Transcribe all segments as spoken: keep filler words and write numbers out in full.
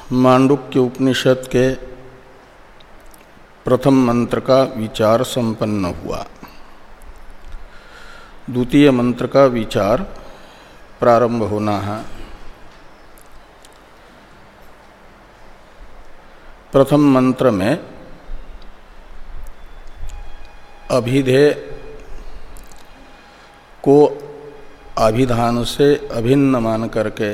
मांडुक्य उपनिषद के प्रथम मंत्र का विचार संपन्न हुआ। द्वितीय मंत्र का विचार प्रारंभ होना है। प्रथम मंत्र में अभिधेय को अभिधान से अभिन्न मान करके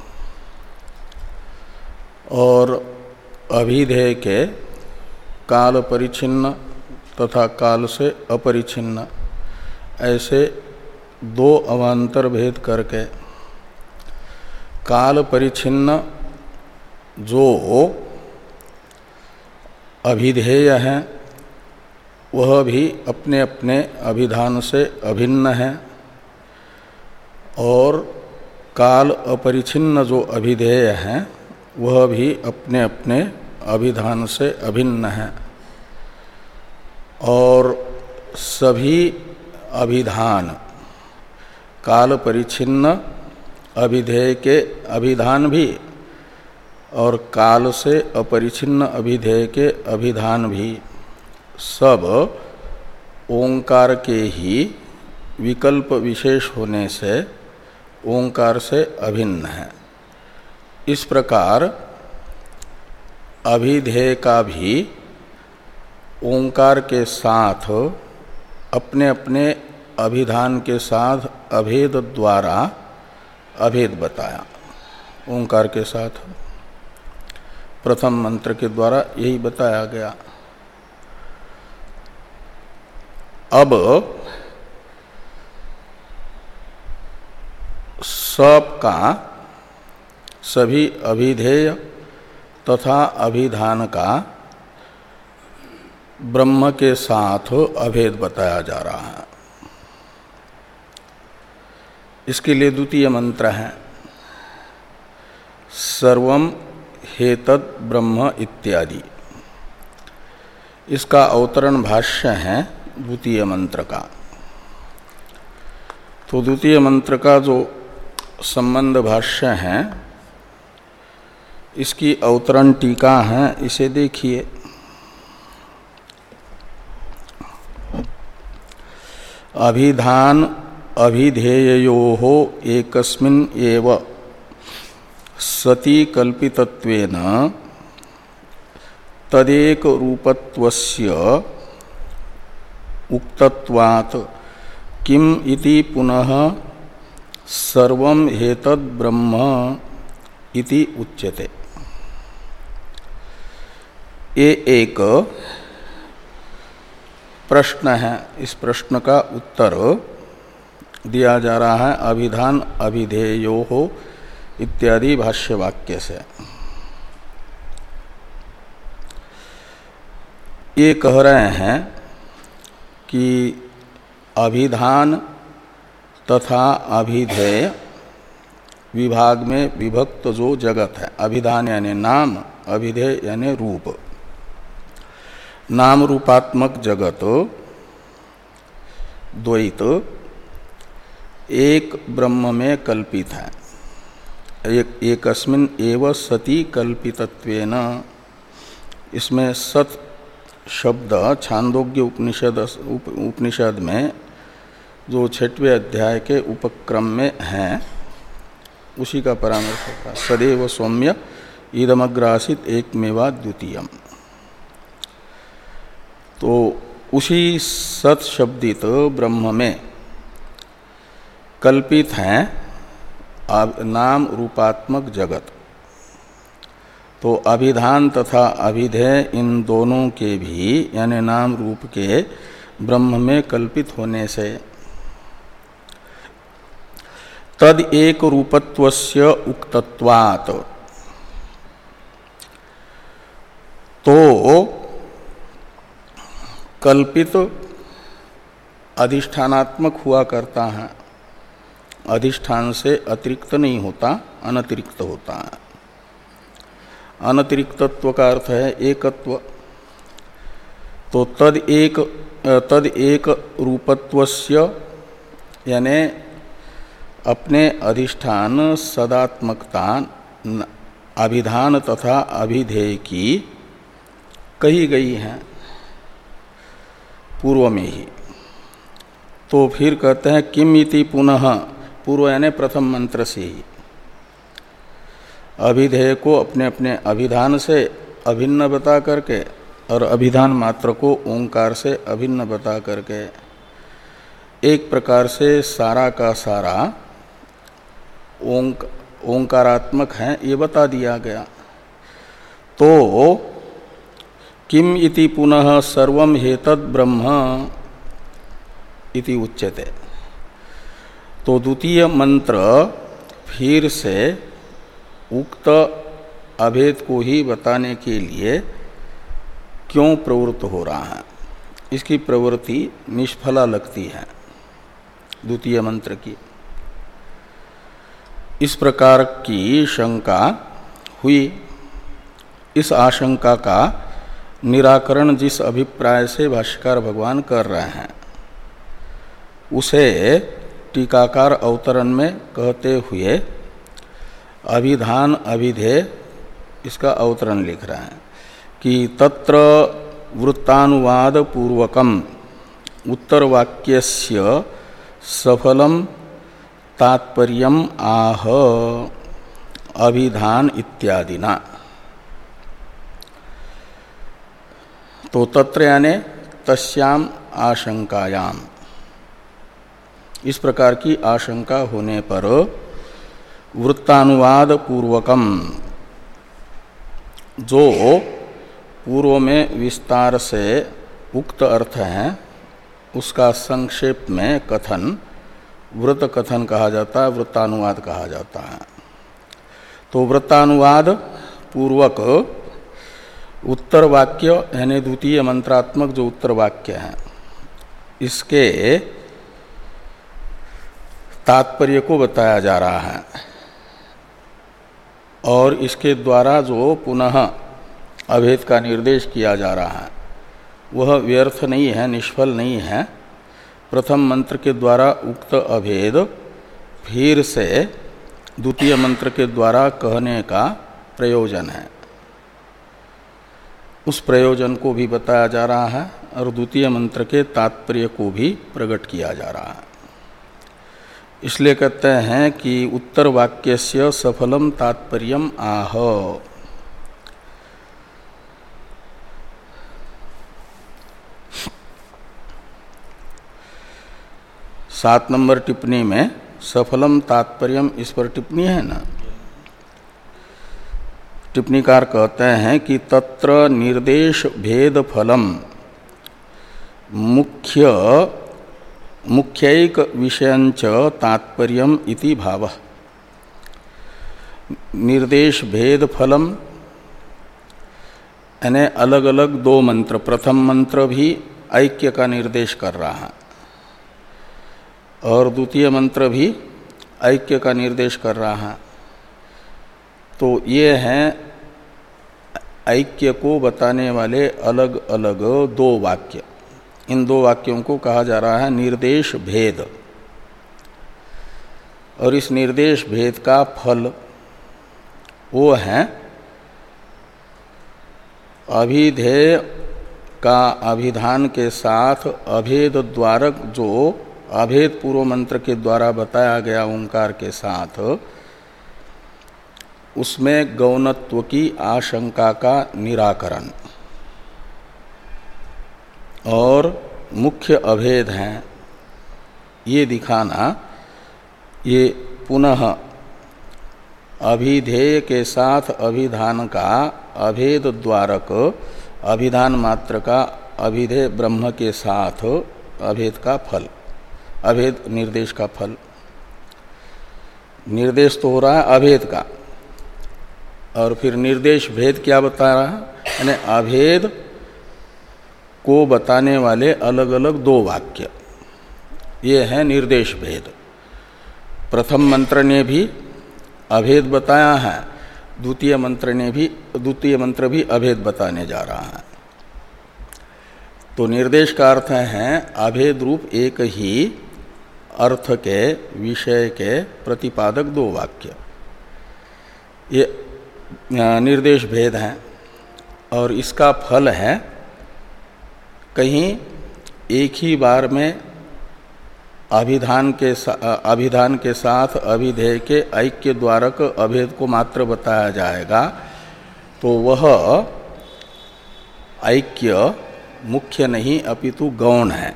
और अभिधेय के काल परिच्छिन्न तथा काल से अपरिच्छिन्न ऐसे दो अवान्तर भेद करके काल परिच्छिन्न जो अभिधेय हैं वह भी अपने अपने अभिधान से अभिन्न है और काल अपरिच्छिन्न जो अभिधेय हैं वह भी अपने अपने अभिधान से अभिन्न है और सभी अभिधान काल परिच्छिन्न अभिधेय के अभिधान भी और काल से अपरिच्छिन्न अभिधेय के अभिधान भी सब ओंकार के ही विकल्प विशेष होने से ओंकार से अभिन्न है। इस प्रकार अभिधेय का भी ओंकार के साथ अपने अपने अभिधान के साथ अभेद द्वारा अभेद बताया। ओंकार के साथ प्रथम मंत्र के द्वारा यही बताया गया। अब सब का सभी अभिधेय तथा अभिधान का ब्रह्म के साथ अभेद बताया जा रहा है। इसके लिए द्वितीय मंत्र है सर्वम हेतद ब्रह्म इत्यादि। इसका अवतरण भाष्य है द्वितीय मंत्र का। तो द्वितीय मंत्र का जो संबंध भाष्य है इसकी अवतरण टीका है, इसे देखिए। अभिधान अभिधेययोः एकस्मिन् एव सति कल्पितत्वेन तदेक रूपत्वस्य उक्तत्वात् किम इति पुनः सर्वं हेतद् ब्रह्म इति उच्यते। ये एक प्रश्न है। इस प्रश्न का उत्तर दिया जा रहा है अभिधान अभिधेयोः इत्यादि भाष्य वाक्य से। ये कह रहे हैं कि अभिधान तथा अभिधेय विभाग में विभक्त जो जगत है, अभिधान यानी नाम, अभिधेय यानी रूप, नाम रूपात्मक जगत द्वैत एक ब्रह्म में कल्पित है। एक एकस्मिन् एव सति कल्पितत्वेन, इसमें सत शब्द छांदोग्य उपनिषद उपनिषद में जो छठवें अध्याय के उपक्रम में है उसी का परामर्श होता है। सदैव सौम्य इदमग्रासित एकमेवा द्वितीयम। तो उसी सत शब्दित ब्रह्म में कल्पित है नाम रूपात्मक जगत। तो अभिधान तथा अभिधेय इन दोनों के भी यानी नाम रूप के ब्रह्म में कल्पित होने से तद एक रूपत्वस्य उक्तत्वात्, तो कल्पित अधिष्ठानात्मक हुआ करता है, अधिष्ठान से अतिरिक्त नहीं होता, अनतिरिक्त होता है। अनतिरिक्तत्व का अर्थ है एकत्व। तो तद एक तद एक रूपत्वस्य यानी अपने अधिष्ठान सदात्मकता अभिधान तथा अभिधेय की कही गई हैं पूर्व में ही। तो फिर कहते हैं किम इति पुनः, पूर्व यानी प्रथम मंत्र से ही अभिधेय को अपने अपने अभिधान से अभिन्न बता करके और अभिधान मात्र को ओंकार से अभिन्न बता करके एक प्रकार से सारा का सारा ओंक ओंकारात्मक है ये बता दिया गया। तो किम इति पुनः सर्वम हेतद ब्रह्म इति उच्यते। तो द्वितीय मंत्र फिर से उक्त अभेद को ही बताने के लिए क्यों प्रवृत्त हो रहा है, इसकी प्रवृत्ति निष्फला लगती है द्वितीय मंत्र की। इस प्रकार की शंका हुई। इस आशंका का निराकरण जिस अभिप्राय से भाष्यकार भगवान कर रहे हैं उसे टीकाकार अवतरण में कहते हुए अभिधान अभिधेय इसका अवतरण लिख रहे हैं कि तत्र वृत्तानुवाद पूर्वकम उत्तर वाक्यस्य सफलम तात्पर्यम आह अभिधान इत्यादिना। तो तत्र याने तस्याम आशंकायाम, इस प्रकार की आशंका होने पर वृत्तानुवाद पूर्वकम, जो पूर्व में विस्तार से उक्त अर्थ है उसका संक्षेप में कथन वृत्त कथन कहा जाता है, वृत्तानुवाद कहा जाता है। तो वृत्तानुवाद पूर्वक उत्तर वाक्य यानी द्वितीय मंत्रात्मक जो उत्तर वाक्य है इसके तात्पर्य को बताया जा रहा है और इसके द्वारा जो पुनः अभेद का निर्देश किया जा रहा है वह व्यर्थ नहीं है, निष्फल नहीं है। प्रथम मंत्र के द्वारा उक्त अभेद फिर से द्वितीय मंत्र के द्वारा कहने का प्रयोजन है, उस प्रयोजन को भी बताया जा रहा है और द्वितीय मंत्र के तात्पर्य को भी प्रकट किया जा रहा है। इसलिए कहते हैं कि उत्तर वाक्यस्य सफलम तात्पर्यम आह। सात नंबर टिप्पणी में सफलम तात्पर्यम इस पर टिप्पणी है ना। टिप्पणीकार कहते हैं कि तत्र निर्देश भेद फलम मुख्य मुख्यैक विषयंच तात्पर्यम इति भावः। निर्देश भेद फलम यानी अलग अलग दो मंत्र, प्रथम मंत्र भी ऐक्य का निर्देश कर रहा है और द्वितीय मंत्र भी ऐक्य का निर्देश कर रहा है। तो ये हैं ऐक्य को बताने वाले अलग अलग दो वाक्य। इन दो वाक्यों को कहा जा रहा है निर्देश भेद, और इस निर्देश भेद का फल वो है अभिधेय का अभिधान के साथ अभेद द्वारक, जो अभेद पूर्व मंत्र के द्वारा बताया गया ओंकार के साथ उसमें गौणत्व की आशंका का निराकरण और मुख्य अभेद हैं ये दिखाना। ये पुनः अभिधेय के साथ अभिधान का अभेद द्वारक अभिधान मात्र का अभिधेय ब्रह्म के साथ अभेद का फल, अभेद निर्देश का फल। निर्देश तो हो रहा है अभेद का और फिर निर्देश भेद क्या बता रहा है, यानी अभेद को बताने वाले अलग अलग दो वाक्य, ये है निर्देश भेद। प्रथम मंत्र ने भी अभेद बताया है, द्वितीय मंत्र ने भी द्वितीय मंत्र भी अभेद बताने जा रहा है। तो निर्देश का अर्थ है अभेद रूप एक ही अर्थ के विषय के प्रतिपादक दो वाक्य। ये निर्देश भेद हैं और इसका फल है कहीं एक ही बार में अभिधान के अभिधान के साथ अभिधेय के ऐक्य द्वारक अभेद को मात्र बताया जाएगा, तो वह ऐक्य मुख्य नहीं अपितु गौण है।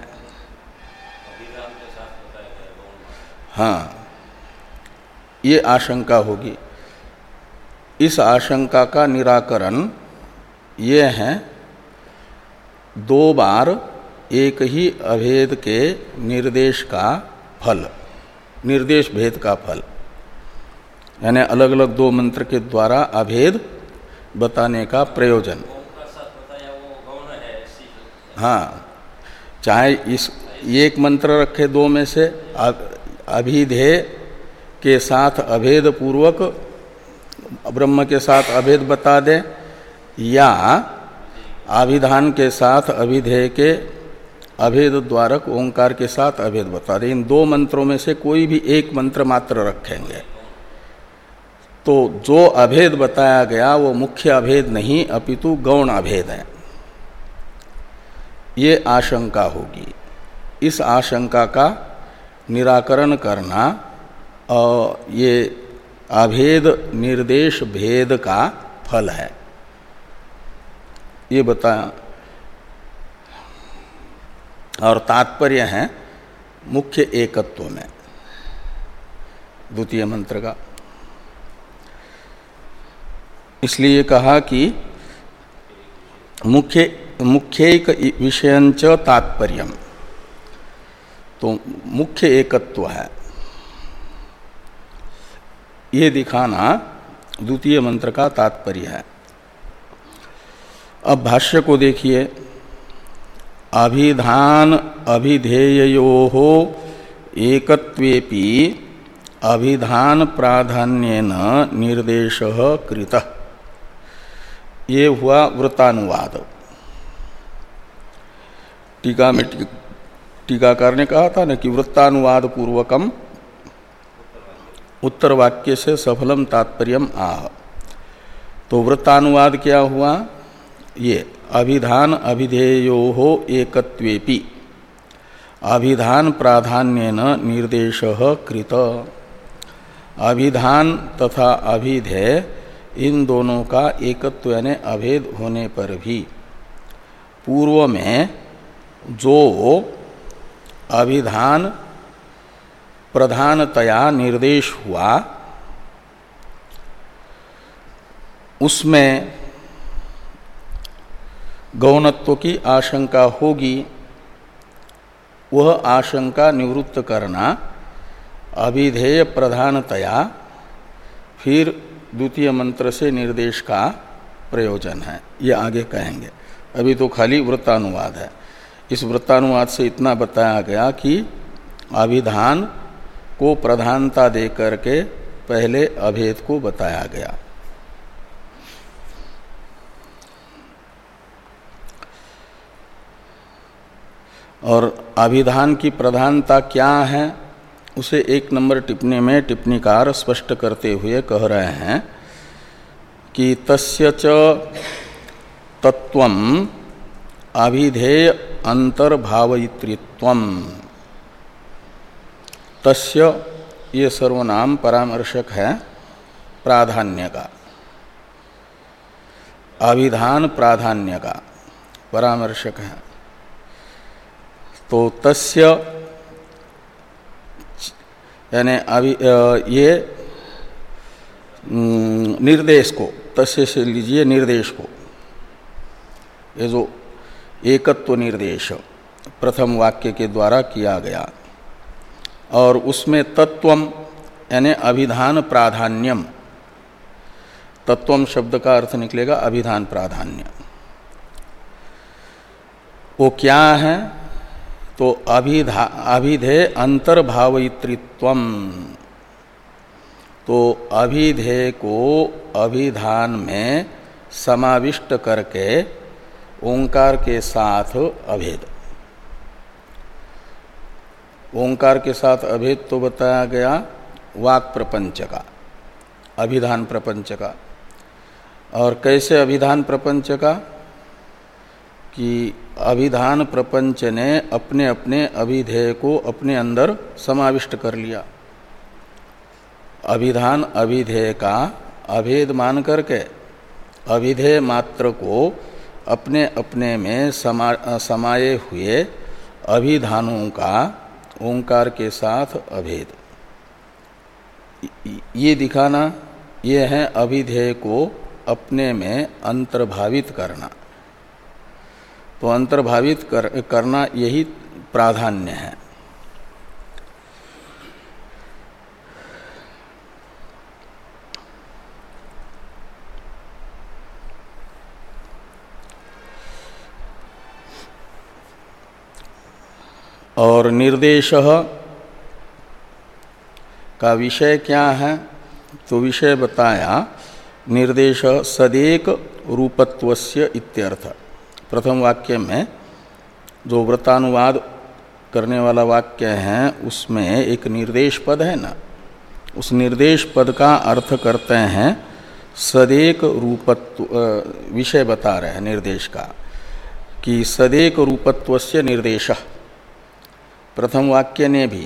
हाँ, ये आशंका होगी। इस आशंका का निराकरण ये है, दो बार एक ही अभेद के निर्देश का फल, निर्देश भेद का फल, यानी अलग अलग दो मंत्र के द्वारा अभेद बताने का प्रयोजन। हाँ, चाहे इस एक मंत्र रखे दो में से, अभिधेय के साथ अभेद पूर्वक ब्रह्म के साथ अभेद बता दे, या अभिधान के साथ अभिधेय के अभेद द्वारक ओंकार के साथ अभेद बता दे। इन दो मंत्रों में से कोई भी एक मंत्र मात्र रखेंगे तो जो अभेद बताया गया वो मुख्य अभेद नहीं अपितु गौण अभेद है, ये आशंका होगी। इस आशंका का निराकरण करना और ये अभेद निर्देश भेद का फल है, ये बताया। और तात्पर्य है मुख्य एकत्व में द्वितीय मंत्र का। इसलिए कहा कि मुख्य मुख्यैक विषयंच तात्पर्यम, तो मुख्य एकत्व है, ये दिखाना द्वितीय मंत्र का तात्पर्य है। अब भाष्य को देखिए, अभिधान अभिधेययोः एकत्वेपि अभिधान प्राधान्येन निर्देशः कृतः, ये हुआ वृत्तानुवाद। टीका में टीकाकार ने कहा था न कि वृत्तानुवाद पूर्वकम उत्तर वाक्य से सफलम तात्पर्यम आह, तो वृत्तानुवाद क्या हुआ, ये अभिधान अभिधेयोः एकत्वेपि अभिधान प्राधान्येन निर्देशः कृत। अभिधान तथा अभिधेय इन दोनों का एकत्व यानी अभेद होने पर भी पूर्व में जो अभिधान प्रधानतया निर्देश हुआ उसमें गौणत्व की आशंका होगी, वह आशंका निवृत्त करना अभिधेय प्रधानतया फिर द्वितीय मंत्र से निर्देश का प्रयोजन है, ये आगे कहेंगे। अभी तो खाली वृत्तानुवाद है। इस वृत्तानुवाद से इतना बताया गया कि अभिधान को प्रधानता दे करके पहले अभेद को बताया गया। और अभिधान की प्रधानता क्या है उसे एक नंबर टिप्पणी में टिप्पणीकार स्पष्ट करते हुए कह रहे हैं कि तस्य च तत्वम अभिधेय अंतर्भावयित्रित्वम। तस्य ये सर्वनाम परामर्शक है प्राधान्य का, अभिधान प्राधान्य का परामर्शक है। तो तस्य यानी अभी ये निर्देश को, तस्य से लीजिए निर्देश को, ये जो एकत्व निर्देश प्रथम वाक्य के द्वारा किया गया, और उसमें तत्वम यानी अभिधान प्राधान्यम, तत्वम शब्द का अर्थ निकलेगा अभिधान प्राधान्य। वो क्या है, तो अभिधा अभिधेय अंतर्भावयित्रित्वम, तो अभिधेय को अभिधान में समाविष्ट करके ओंकार के साथ अभेद। ओंकार के साथ अभेद तो बताया गया वाक प्रपंच का, अभिधान प्रपंच का, और कैसे अभिधान प्रपंच का? कि अभिधान प्रपंच ने अपने अपने अभिधेय को अपने अंदर समाविष्ट कर लिया। अभिधान अभिधेय का अभेद मान करके अभिधेय मात्र को अपने अपने में समा समाये हुए अभिधानों का ओंकार के साथ अभेद, ये दिखाना, ये है अभिधेय को अपने में अंतर्भावित करना। तो अंतर्भावित कर, करना यही प्राधान्य है। और निर्देश का विषय क्या है? तो विषय बताया निर्देश सदेक रूपत्वस्य इत्यर्थ। प्रथम वाक्य में जो व्रतानुवाद करने वाला वाक्य है उसमें एक निर्देश पद है ना, उस निर्देश पद का अर्थ करते हैं सदेक रूपत्व। विषय बता रहे हैं निर्देश का कि सदेक रूपत्वस्य निर्देश। प्रथम वाक्य ने भी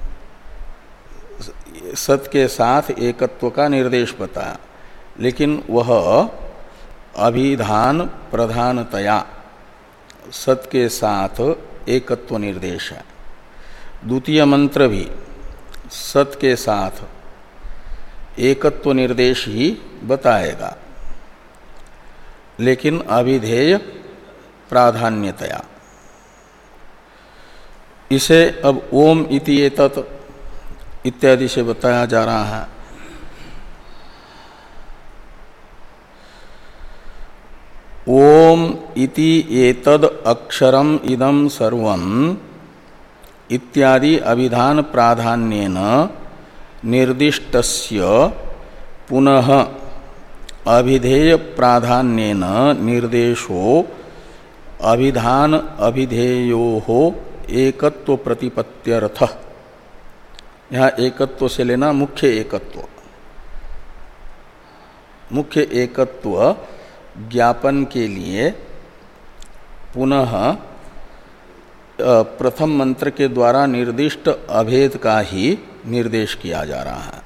सत के साथ एकत्व का निर्देश बताया, लेकिन वह अभिधान प्रधानतया सत के साथ एकत्व निर्देश है। द्वितीय मंत्र भी सत के साथ एकत्व निर्देश ही बताएगा, लेकिन अभिधेय प्राधान्यतया। इसे अब ओम इति एतत् इत्यादि से बताया जा रहा है। ओम इति एतद् अक्षरम इदं सर्वं इत्यादि अभिधान प्राधान्येन निर्दिष्टस्य पुनः अभिधेय प्राधान्येन निर्देशो अभिधान अभिधेयोः एकत्व प्रतिपत्त्यर्थ। यहाँ एकत्व से लेना मुख्य एकत्व। मुख्य एकत्व ज्ञापन के लिए पुनः प्रथम मंत्र के द्वारा निर्दिष्ट अभेद का ही निर्देश किया जा रहा है।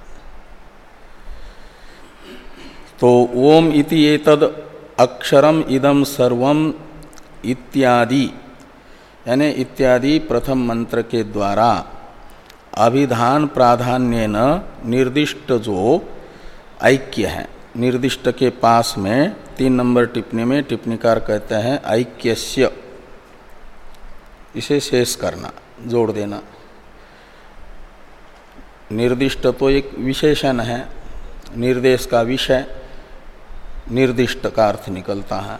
तो ओम इति एतद् अक्षरम इदं सर्वम इत्यादि, यानी इत्यादि प्रथम मंत्र के द्वारा अभिधान प्राधान्येन निर्दिष्ट जो ऐक्य है, निर्दिष्ट के पास में तीन नंबर टिप्पणी में टिप्पणीकार कहते हैं ऐक्यस्य, इसे शेष करना, जोड़ देना। निर्दिष्ट तो एक विशेषण है, निर्देश का विषय निर्दिष्ट का अर्थ निकलता है।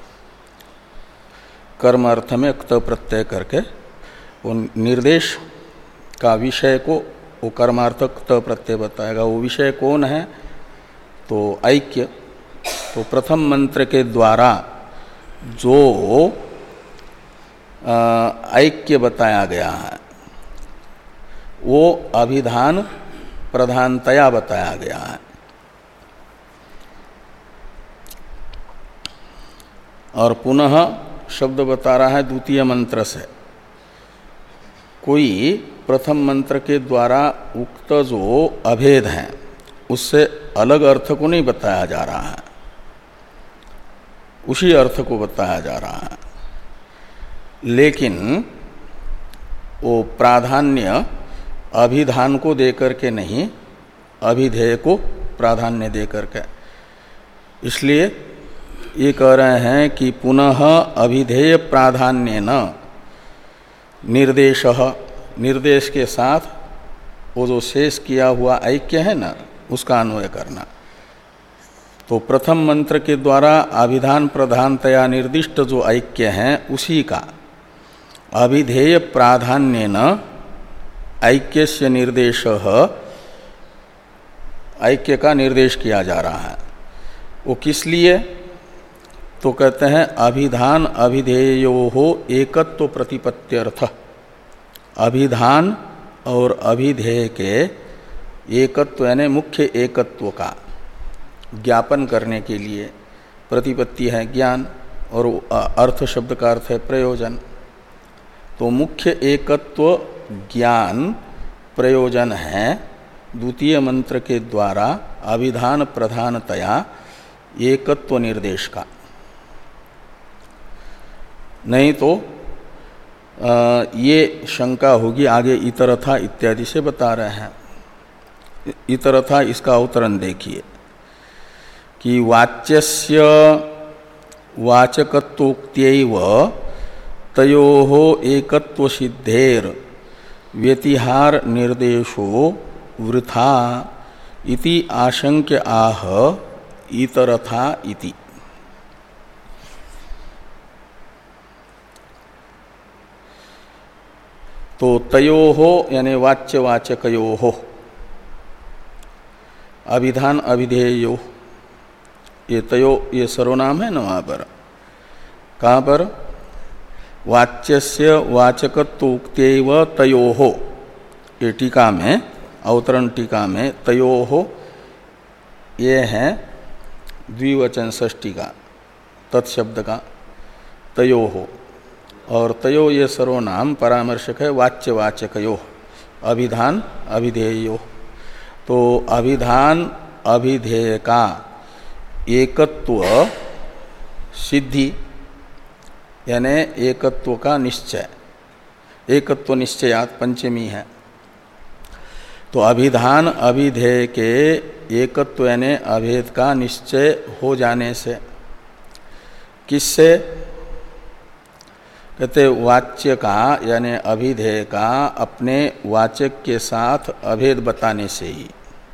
कर्म अर्थ में क्त प्रत्यय करके वो निर्देश का विषय को वो कर्मार्थक क्त प्रत्यय बताएगा। वो विषय कौन है? तो ऐक्य। तो प्रथम मंत्र के द्वारा जो ऐक्य बताया गया है वो अभिधान प्रधानतया बताया गया है। और पुनः शब्द बता रहा है द्वितीय मंत्र से। कोई प्रथम मंत्र के द्वारा उक्त जो अभेद है उससे अलग अर्थ को नहीं बताया जा रहा है, उसी अर्थ को बताया जा रहा है। लेकिन वो प्राधान्य अभिधान को देकर के नहीं, अभिधेय को प्राधान्य देकर के। इसलिए ये कह रहे हैं कि पुनः अभिधेय प्राधान्येन निर्देश, निर्देश के साथ वो जो शेष किया हुआ ऐक्य है ना, उसका अन्वय करना। तो प्रथम मंत्र के द्वारा अभिधान प्रधानतया निर्दिष्ट जो ऐक्य है उसी का अभिधेय प्राधान्येन ऐक्यस्य निर्देश, ऐक्य का निर्देश किया जा रहा है। वो किस लिए? तो कहते हैं अभिधान अभिधेयोः एकत्व प्रतिपत्त्यर्थ। अभिधान और अभिधेय के एकत्व यानी मुख्य एकत्व का ज्ञापन करने के लिए, प्रतिपत्ति है ज्ञान और अर्थ शब्द का अर्थ है प्रयोजन। तो मुख्य एकत्व ज्ञान प्रयोजन है द्वितीय मंत्र के द्वारा अभिधान प्रधानतया एकत्व निर्देश का। नहीं तो आ, ये शंका होगी, आगे इतरथा इत्यादि से बता रहे हैं। इतरथा इसका अवतरण देखिए कि वाच्यस्य वाचकत्वोक्त्यैव तयोः एकत्व सिद्धेर व्यतिहार निर्देशो वृथा इति आशंक्य आह इतरथा इति। तो तयोः यानी वाच्यवाचकयोः, अभिधान अभिधेयो, ये तयो ये सर्वनाम है ना वहाँ पर। कहाँ पर? वाच्यस्य वाचकत्वोक्त्यैव तयोः, ये टीका में, अवतरण टीका में तयोः ये है द्विवचन षष्ठी का तत्शब्द का तयोः, और तयो ये सर्वनाम परामर्शक है वाच्यवाचकयोः, अभिधान अभिधेयो। तो अभिधान अभिधेय का एकत्व सिद्धि यानी एकत्व का निश्चय, एकत्व निश्चयात पंचमी है। तो अभिधान अभिधेय के एकत्व यानी अभेद का निश्चय हो जाने से, किससे? कहते वाच्य का यानी अभिधेय का अपने वाचक के साथ अभेद बताने से ही।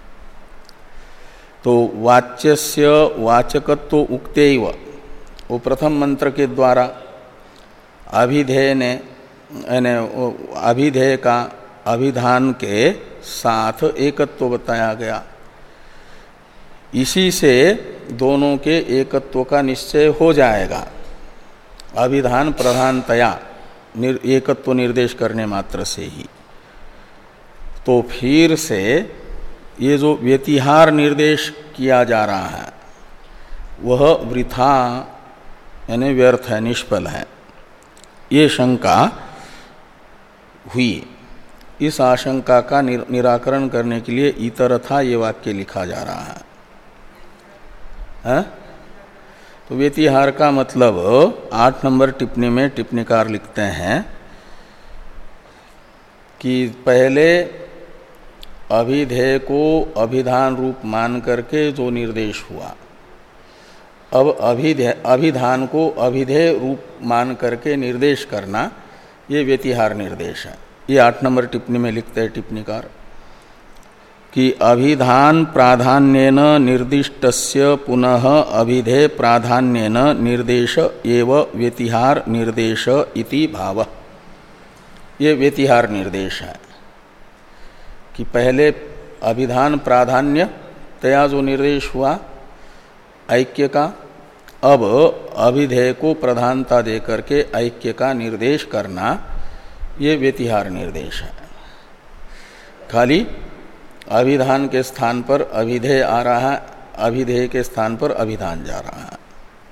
तो वाच्यस्य वाचकत्व उक्त्यैव, वो प्रथम मंत्र के द्वारा अभिधेय ने यानी अभिधेय का अभिधान के साथ एकत्व बताया गया। इसी से दोनों के एकत्व का निश्चय हो जाएगा अभिधान प्रधानतया निर, एकत्व निर्देश करने मात्र से ही। तो फिर से ये जो व्यतिहार निर्देश किया जा रहा है वह वृथा यानी व्यर्थ है, निष्फल है, ये शंका हुई। इस आशंका का निराकरण करने के लिए इतरथा ये वाक्य लिखा जा रहा है, है? तो व्यतिहार का मतलब आठ नंबर टिप्पणी में टिप्पणीकार लिखते हैं कि पहले अभिधेय को अभिधान रूप मान करके जो निर्देश हुआ, अब अभिधेय अभिधान को अभिधेय रूप मान करके निर्देश करना, ये व्यतिहार निर्देश है। ये आठ नंबर टिप्पणी में लिखते हैं टिप्पणीकार कि अभिधान प्राधान्येन निर्दिष्टस्य पुनः अभिधेय प्राधान्येन निर्देश एव व्यतिहार निर्देश इति भाव। ये व्यतिहार निर्देश है कि पहले अभिधान प्राधान्य तया जो निर्देश हुआ ऐक्य का, अब अभिधेय को प्रधानता दे करके ऐक्य का निर्देश करना, ये व्यतिहार निर्देश है। खाली अभिधान के स्थान पर अभिधेय आ रहा है, अभिधेय के स्थान पर अभिधान जा रहा है।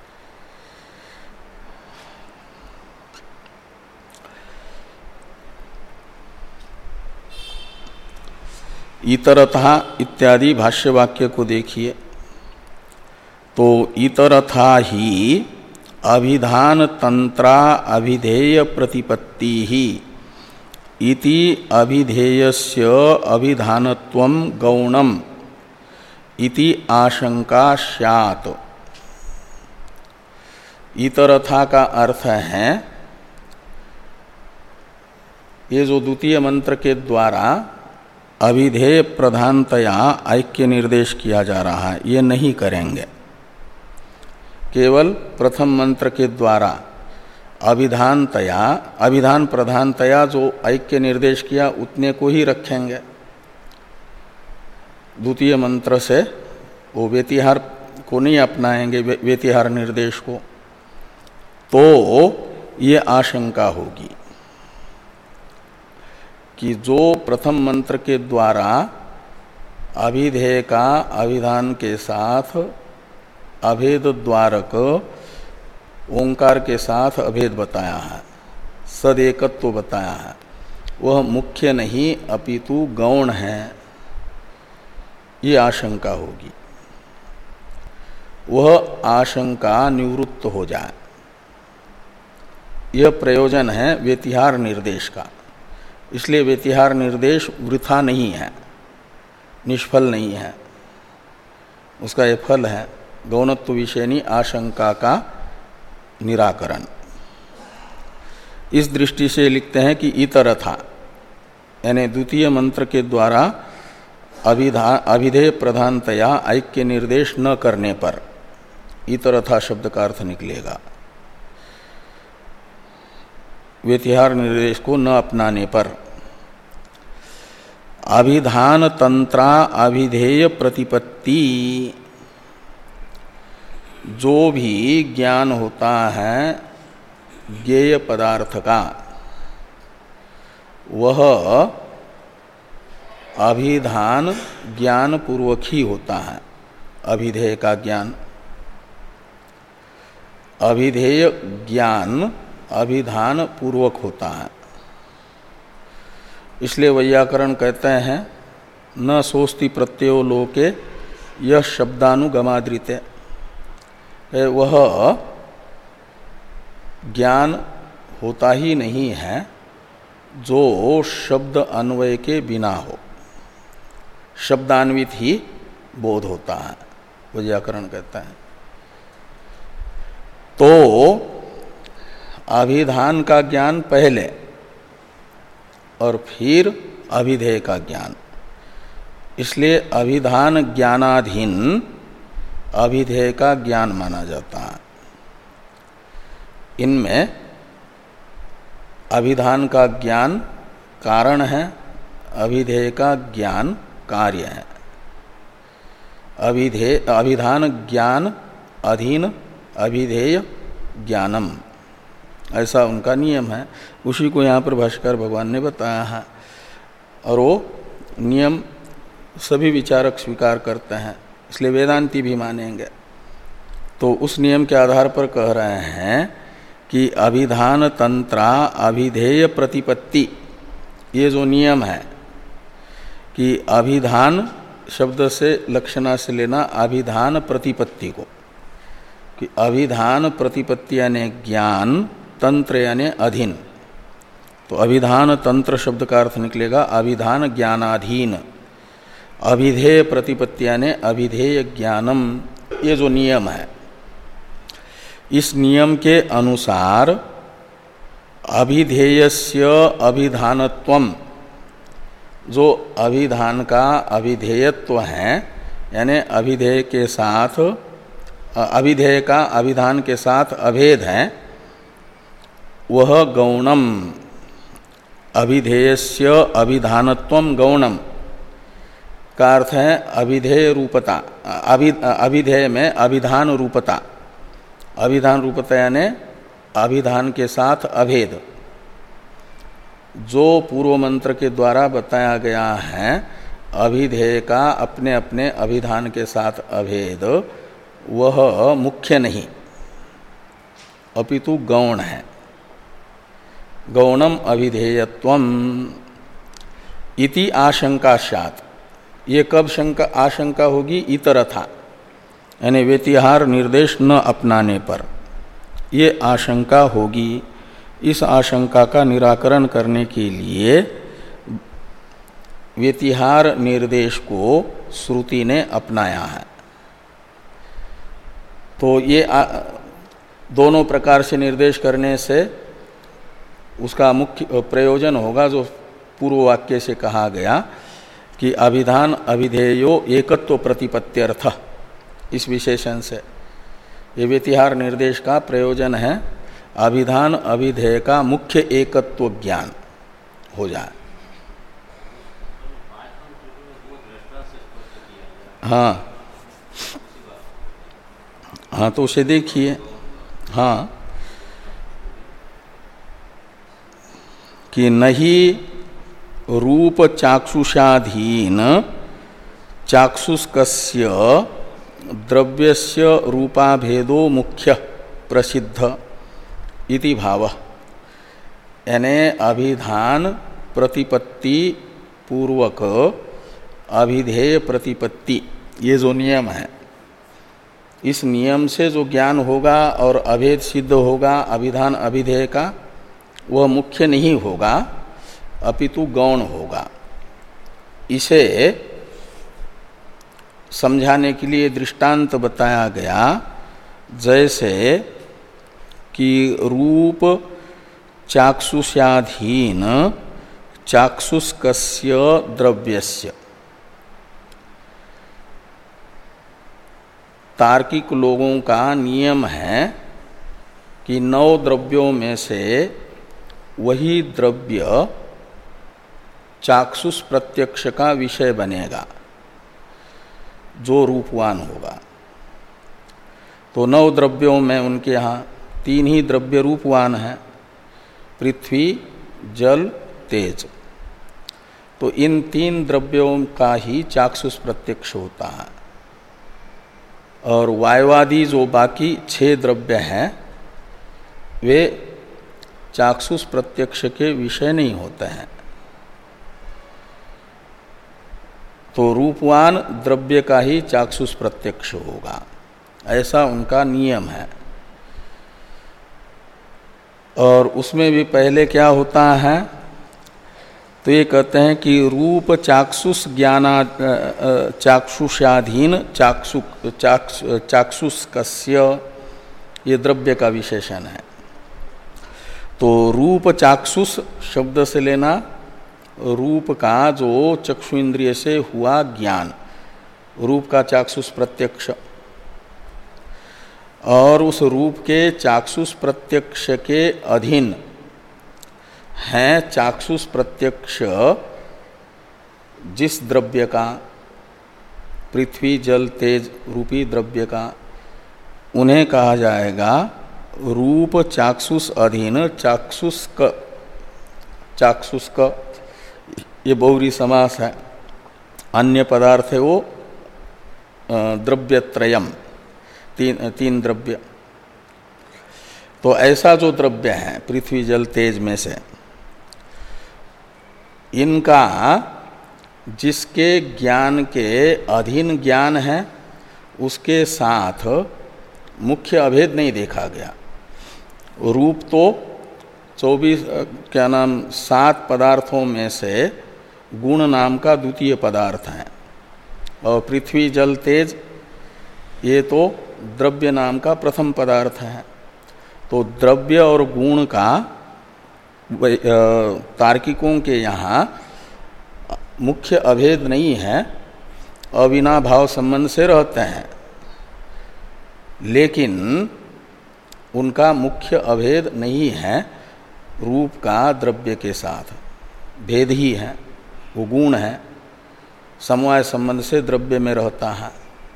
इतरथा इत्यादि भाष्य वाक्य को देखिए। तो इतरथा ही अभिधान तंत्रा अभिधेय प्रतिपत्ति ही इति अभिधेयस्य अभिधानत्वं गौणम इति आशंका स्यात्। इतरथा का अर्थ है ये जो द्वितीय मंत्र के द्वारा अभिधेय प्रधानतया ऐक्य निर्देश किया जा रहा है, ये नहीं करेंगे। केवल प्रथम मंत्र के द्वारा अभिधानतया अभिधान प्रधानतया जो ऐक्य निर्देश किया उतने को ही रखेंगे। द्वितीय मंत्र से वो व्यतिहार को नहीं अपनाएंगे, व्यतिहार निर्देश को। तो ये आशंका होगी कि जो प्रथम मंत्र के द्वारा अभिधेय का अभिधान के साथ अभेद द्वारक ओंकार के साथ अभेद बताया है, सदेकत्व बताया है, वह मुख्य नहीं अपितु गौण है, ये आशंका होगी। वह आशंका निवृत्त हो जाए, यह प्रयोजन है व्यतिहार निर्देश का। इसलिए व्यतिहार निर्देश वृथा नहीं है, निष्फल नहीं है, उसका यह फल है गौणत्व विषयनी आशंका का निराकरण। इस दृष्टि से लिखते हैं कि इतरथा, यानी द्वितीय मंत्र के द्वारा अभिधा अभिधेय प्रधानतया ऐक्य निर्देश न करने पर इतरथा शब्द का अर्थ निकलेगा। व्यतिहार निर्देश को न अपनाने पर अभिधान तंत्रा अभिधेय प्रतिपत्ति, जो भी ज्ञान होता है ज्ञेय पदार्थ का, वह अभिधान ज्ञान पूर्वक ही होता है। अभिधेय का ज्ञान, अभिधेय ज्ञान अभिधान पूर्वक होता है। इसलिए वैयाकरण कहते हैं न सोस्ति प्रत्ययो लोके यह शब्दानुगमाद्रिते, वह ज्ञान होता ही नहीं है जो शब्द अन्वय के बिना हो, शब्दान्वित ही बोध होता है, वैयाकरण कहता है। तो अभिधान का ज्ञान पहले और फिर अभिधेय का ज्ञान, इसलिए अभिधान ज्ञानाधीन अभिधेय का ज्ञान माना जाता है। इनमें अभिधान का ज्ञान कारण है, अभिधेय का ज्ञान कार्य है। अभिधेय अभिधान ज्ञान अधीन अभिधेय ज्ञानम, ऐसा उनका नियम है। उसी को यहाँ पर भाष्कर भगवान ने बताया है, और वो नियम सभी विचारक स्वीकार करते हैं, इसलिए वेदांती भी मानेंगे। तो उस नियम के आधार पर कह रहे हैं कि अभिधान तंत्रा अभिधेय प्रतिपत्ति, ये जो नियम है कि अभिधान शब्द से लक्षणा से लेना अभिधान प्रतिपत्ति को, कि अभिधान प्रतिपत्ति यानी ज्ञान, तंत्र यानी अधीन। तो अभिधान तंत्र शब्द का अर्थ निकलेगा अभिधान ज्ञानाधीन, अभिधेय प्रतिपत्ति यानी अभिधेय ज्ञानम। ये जो नियम है, इस नियम के अनुसार अभिधेयस्य अभिधानत्वम, जो अभिधान का अभिधेयत्व है, यानी अभिधेय के साथ अभिधेय का अभिधान के साथ अभेद है, वह गौणम, अभिधेयस्य अभिधानत्वम गौणम का अर्थ है अभिधेय रूपता, अभि अभिधेय में अभिधान रूपता, अभिधान रूपता यानी अभिधान के साथ अभेद। जो पूर्व मंत्र के द्वारा बताया गया है अभिधेय का अपने अपने अभिधान के साथ अभेद, वह मुख्य नहीं अपितु गौण है। गौणम अभिधेयत्वम इति आशंका स्यात्, ये कब शंका आशंका होगी? इतरथा, यानी व्यतिहार निर्देश न अपनाने पर ये आशंका होगी। इस आशंका का निराकरण करने के लिए व्यतिहार निर्देश को श्रुति ने अपनाया है। तो ये आ, दोनों प्रकार से निर्देश करने से उसका मुख्य प्रयोजन होगा जो पूर्व वाक्य से कहा गया कि अभिधान अभिधेयो एकत्व प्रतिपत्त्यर्थ, इस विशेषण से ये व्यतिहार निर्देश का प्रयोजन है अभिधान अभिधेय का मुख्य एकत्व ज्ञान हो जाए। हाँ हाँ, तो उसे देखिए। हाँ, कि नहीं रूप चाक्षुषाधीन चाक्षुष्कस्य द्रव्यस्य रूपाभेदो मुख्य प्रसिद्ध इति भाव, यानी अभिधान प्रतिपत्ति पूर्वक अभिधेय प्रतिपत्ति, ये जो नियम है, इस नियम से जो ज्ञान होगा और अभेद सिद्ध होगा अभिधान अभिधेय का, वह मुख्य नहीं होगा अपितु गौण होगा। इसे समझाने के लिए दृष्टांत बताया गया, जैसे कि रूप चाक्षुष्याधीन चाक्षुष्कस्य द्रव्यस्य। तार्किक लोगों का नियम है कि नौ द्रव्यों में से वही द्रव्य चाक्षुष प्रत्यक्ष का विषय बनेगा जो रूपवान होगा। तो नौ द्रव्यों में उनके यहाँ तीन ही द्रव्य रूपवान हैं, पृथ्वी, जल, तेज। तो इन तीन द्रव्यों का ही चाक्षुष प्रत्यक्ष होता है, और वायुवादी जो बाकी छह द्रव्य हैं वे चाक्षुष प्रत्यक्ष के विषय नहीं होते हैं। तो रूपवान द्रव्य का ही चाक्षुष प्रत्यक्ष होगा, ऐसा उनका नियम है। और उसमें भी पहले क्या होता है, तो ये कहते हैं कि रूप चाक्षुष ज्ञाना चाक्षुषाधीन चाक्षु चाक्षुष कस्य, ये द्रव्य का विशेषण है। तो रूप चाक्षुष शब्द से लेना रूप का जो चक्षु इंद्रिय से हुआ ज्ञान, रूप का चाक्षुष प्रत्यक्ष, और उस रूप के चाक्षुष प्रत्यक्ष के अधीन है चाक्षुष प्रत्यक्ष जिस द्रव्य का, पृथ्वी, जल, तेज रूपी द्रव्य का, उन्हें कहा जाएगा रूप चाक्षुष अधीन चाक्षुष क। चाक्षुष क ये बहुरी समास है। अन्य पदार्थ है वो द्रव्यत्रयम, तीन तीन द्रव्य। तो ऐसा जो द्रव्य है पृथ्वी, जल, तेज में से, इनका जिसके ज्ञान के अधीन ज्ञान है उसके साथ मुख्य अभेद नहीं देखा गया। रूप तो चौबीस क्या नाम सात पदार्थों में से गुण नाम का द्वितीय पदार्थ है, और पृथ्वी, जल, तेज ये तो द्रव्य नाम का प्रथम पदार्थ है। तो द्रव्य और गुण का तार्किकों के यहाँ मुख्य अभेद नहीं है, अविनाभाव संबंध से रहते हैं, लेकिन उनका मुख्य अभेद नहीं है रूप का द्रव्य के साथ, भेद ही है, वो गुण है, समवाय संबंध से द्रव्य में रहता है।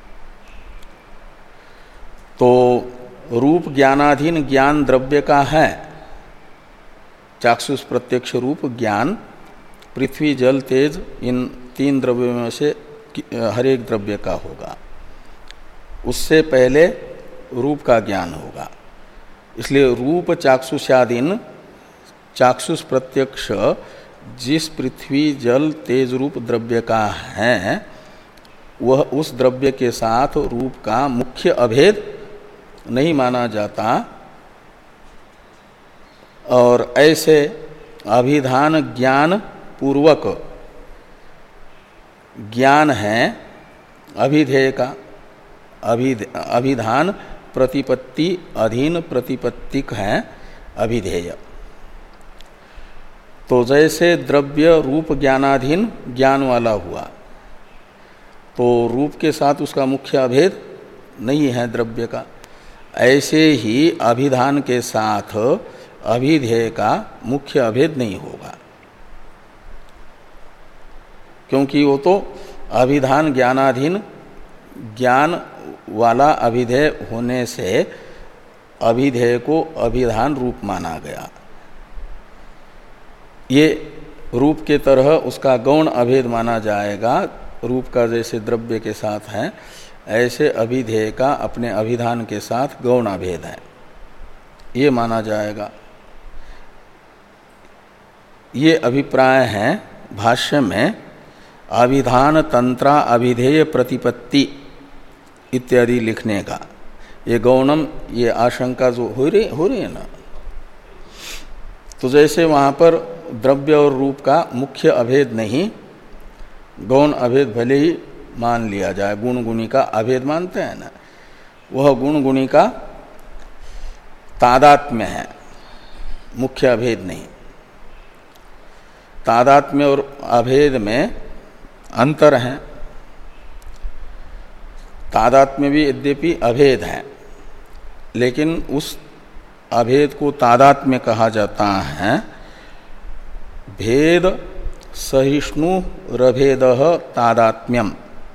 तो रूप ज्ञानाधीन ज्ञान द्रव्य का है, चाक्षुष प्रत्यक्ष रूप ज्ञान पृथ्वी, जल, तेज इन तीन द्रव्यों में से हर एक द्रव्य का होगा। उससे पहले रूप का ज्ञान होगा। इसलिए रूप चाक्षुषाधीन चाक्षुष प्रत्यक्ष जिस पृथ्वी, जल, तेज रूप द्रव्य का है, वह उस द्रव्य के साथ रूप का मुख्य अभेद नहीं माना जाता। और ऐसे अभिधान ज्ञान पूर्वक ज्ञान है अभिधेय का, अभिधान प्रतिपत्ति अधीन प्रतिपत्तिक है अभिधेय। तो जैसे द्रव्य रूप ज्ञानाधीन ज्ञान वाला हुआ, तो रूप के साथ उसका मुख्य अभेद नहीं है द्रव्य का, ऐसे ही अभिधान के साथ अभिधेय का मुख्य अभेद नहीं होगा, क्योंकि वो तो अभिधान ज्ञानाधीन ज्ञान वाला अभिधेय होने से अभिधेय को अभिधान रूप माना गया। ये रूप के तरह उसका गौण अभेद माना जाएगा, रूप का जैसे द्रव्य के साथ है ऐसे अभिधेय का अपने अभिधान के साथ गौण अभेद है, ये माना जाएगा। ये अभिप्राय है भाष्य में अभिधान तंत्रा अभिधेय प्रतिपत्ति इत्यादि लिखने का। ये गौणम, ये आशंका जो हो रही हो रही है ना, तो जैसे वहाँ पर द्रव्य और रूप का मुख्य अभेद नहीं, गौण अभेद भले ही मान लिया जाए, गुण गुणी का अभेद मानते हैं ना, वह गुण गुणी का तादात्म्य है, मुख्य अभेद नहीं। तादात्म्य और अभेद में अंतर है। तादात्म्य भी यद्यपि अभेद है, लेकिन उस अभेद को तादात्म्य कहा जाता है। भेद सहिष्णु रभेद तादात्म्यम,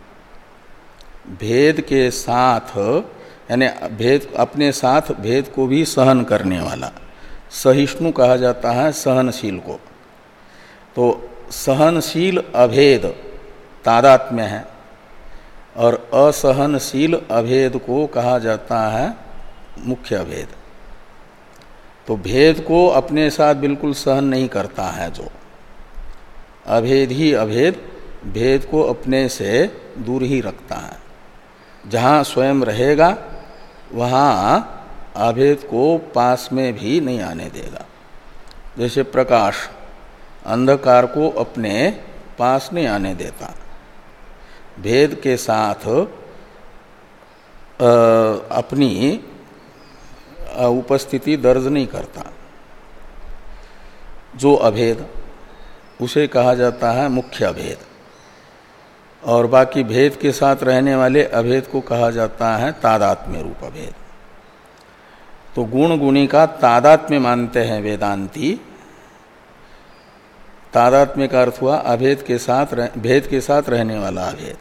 भेद के साथ यानी भेद अपने साथ भेद को भी सहन करने वाला, सहिष्णु कहा जाता है सहनशील को। तो सहनशील अभेद तादात्म्य है और असहनशील अभेद को कहा जाता है मुख्य अभेद। तो भेद को अपने साथ बिल्कुल सहन नहीं करता है जो अभेद ही अभेद भेद को अपने से दूर ही रखता है। जहाँ स्वयं रहेगा वहाँ अभेद को पास में भी नहीं आने देगा। जैसे प्रकाश अंधकार को अपने पास नहीं आने देता, भेद के साथ अपनी उपस्थिति दर्ज नहीं करता। जो अभेद उसे कहा जाता है मुख्य अभेद, और बाकी भेद के साथ रहने वाले अभेद को कहा जाता है तादात्म्य रूप अभेद। तो गुण गुणी का तादात्म्य मानते हैं वेदांती। तादात्म्य का अर्थ हुआ अभेद के साथ रह, भेद के साथ रहने वाला अभेद।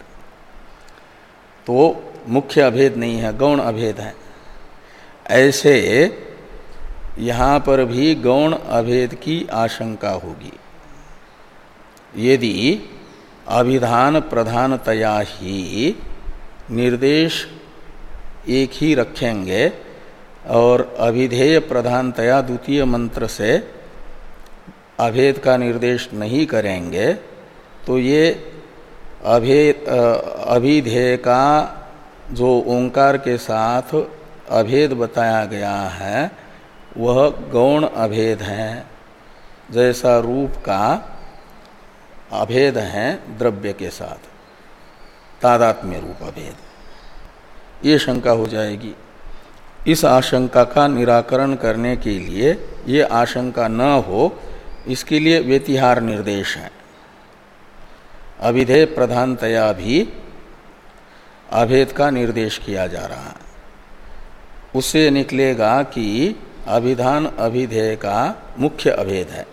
तो मुख्य अभेद नहीं है, गौण अभेद है। ऐसे यहाँ पर भी गौण अभेद की आशंका होगी यदि अभिधान प्रधानतया ही निर्देश एक ही रखेंगे और अभिधेय प्रधानतया द्वितीय मंत्र से अभेद का निर्देश नहीं करेंगे, तो ये अभेद अभिधेय का जो ओंकार के साथ अभेद बताया गया है वह गौण अभेद है, जैसा रूप का अभेद है द्रव्य के साथ, तादात्म्य रूप अभेद। ये शंका हो जाएगी। इस आशंका का निराकरण करने के लिए, ये आशंका न हो इसके लिए व्यतिहार निर्देश है। अभिधेय प्रधानतया भी अभेद का निर्देश किया जा रहा है। उससे निकलेगा कि अभिधान अभिधेय का मुख्य अभेद है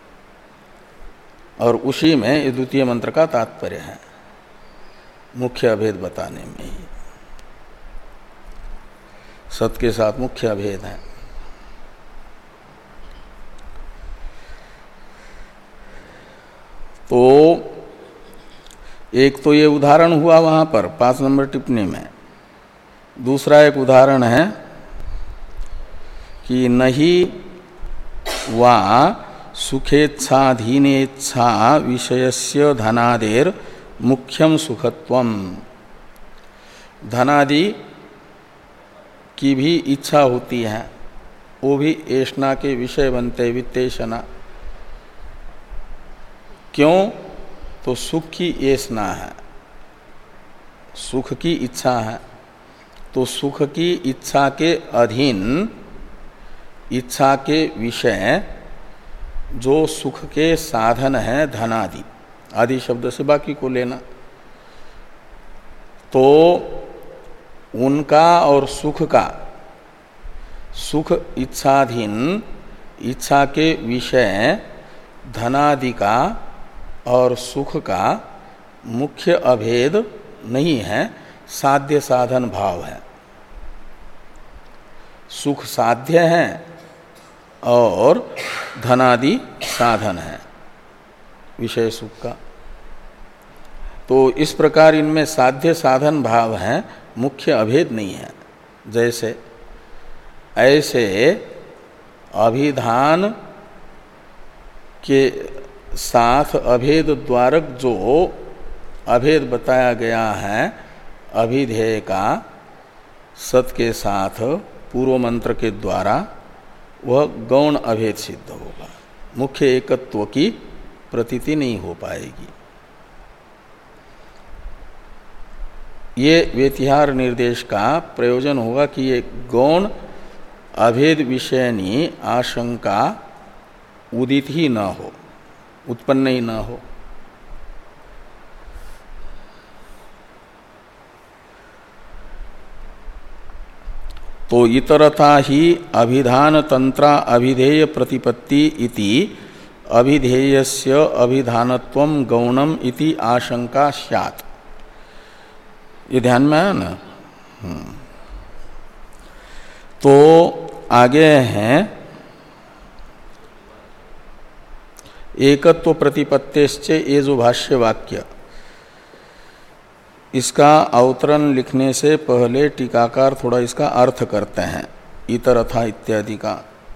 और उसी में द्वितीय मंत्र का तात्पर्य है, मुख्य अभेद बताने में ही। सत के साथ मुख्य अभेद है। तो एक तो ये उदाहरण हुआ वहां पर पांच नंबर टिप्पणी में। दूसरा एक उदाहरण है कि नहीं वा सुखेच्छाधीनेच्छा विषयस्य धनादेर मुख्यम सुखत्वम। धनादि की भी इच्छा होती है, वो भी ऐष्णा के विषय बनते, वित्तेषणा। क्यों? तो सुख की ऐष्णा है, सुख की इच्छा है। तो सुख की इच्छा के अधीन, इच्छा के विषय जो सुख के साधन है धनादि, आदि शब्द से बाकी को लेना, तो उनका और सुख का, सुख इच्छाधीन इच्छा के विषय धनादि का और सुख का मुख्य अभेद नहीं है, साध्य साधन भाव है। सुख साध्य है और धनादि साधन है विषय सुख का। तो इस प्रकार इनमें साध्य साधन भाव है, मुख्य अभेद नहीं है। जैसे ऐसे अभिधान के साथ अभेद द्वारक जो अभेद बताया गया है अभिधेय का सत के साथ पूर्व मंत्र के द्वारा, वह गौण अभेद सिद्ध होगा, मुख्य एकत्व की प्रतीति नहीं हो पाएगी। ये व्यतिहार निर्देश का प्रयोजन होगा कि ये गौण अभेद विषयनी आशंका उदित ही न हो, उत्पन्न ही न हो। तो इतरता ही अभिधान तंत्रा अभिधेय प्रतिपत्ति इति अभिधेयस्य अभिधानत्वं गौणम इति आशंका स्यात्। ये ध्यान में आया ना। तो आगे हैं एकत्व प्रतिपत्तेश्च, ये जो भाष्य वाक्य, इसका अवतरण लिखने से पहले टीकाकार थोड़ा इसका अर्थ करते हैं। इतरथा इत्यादि का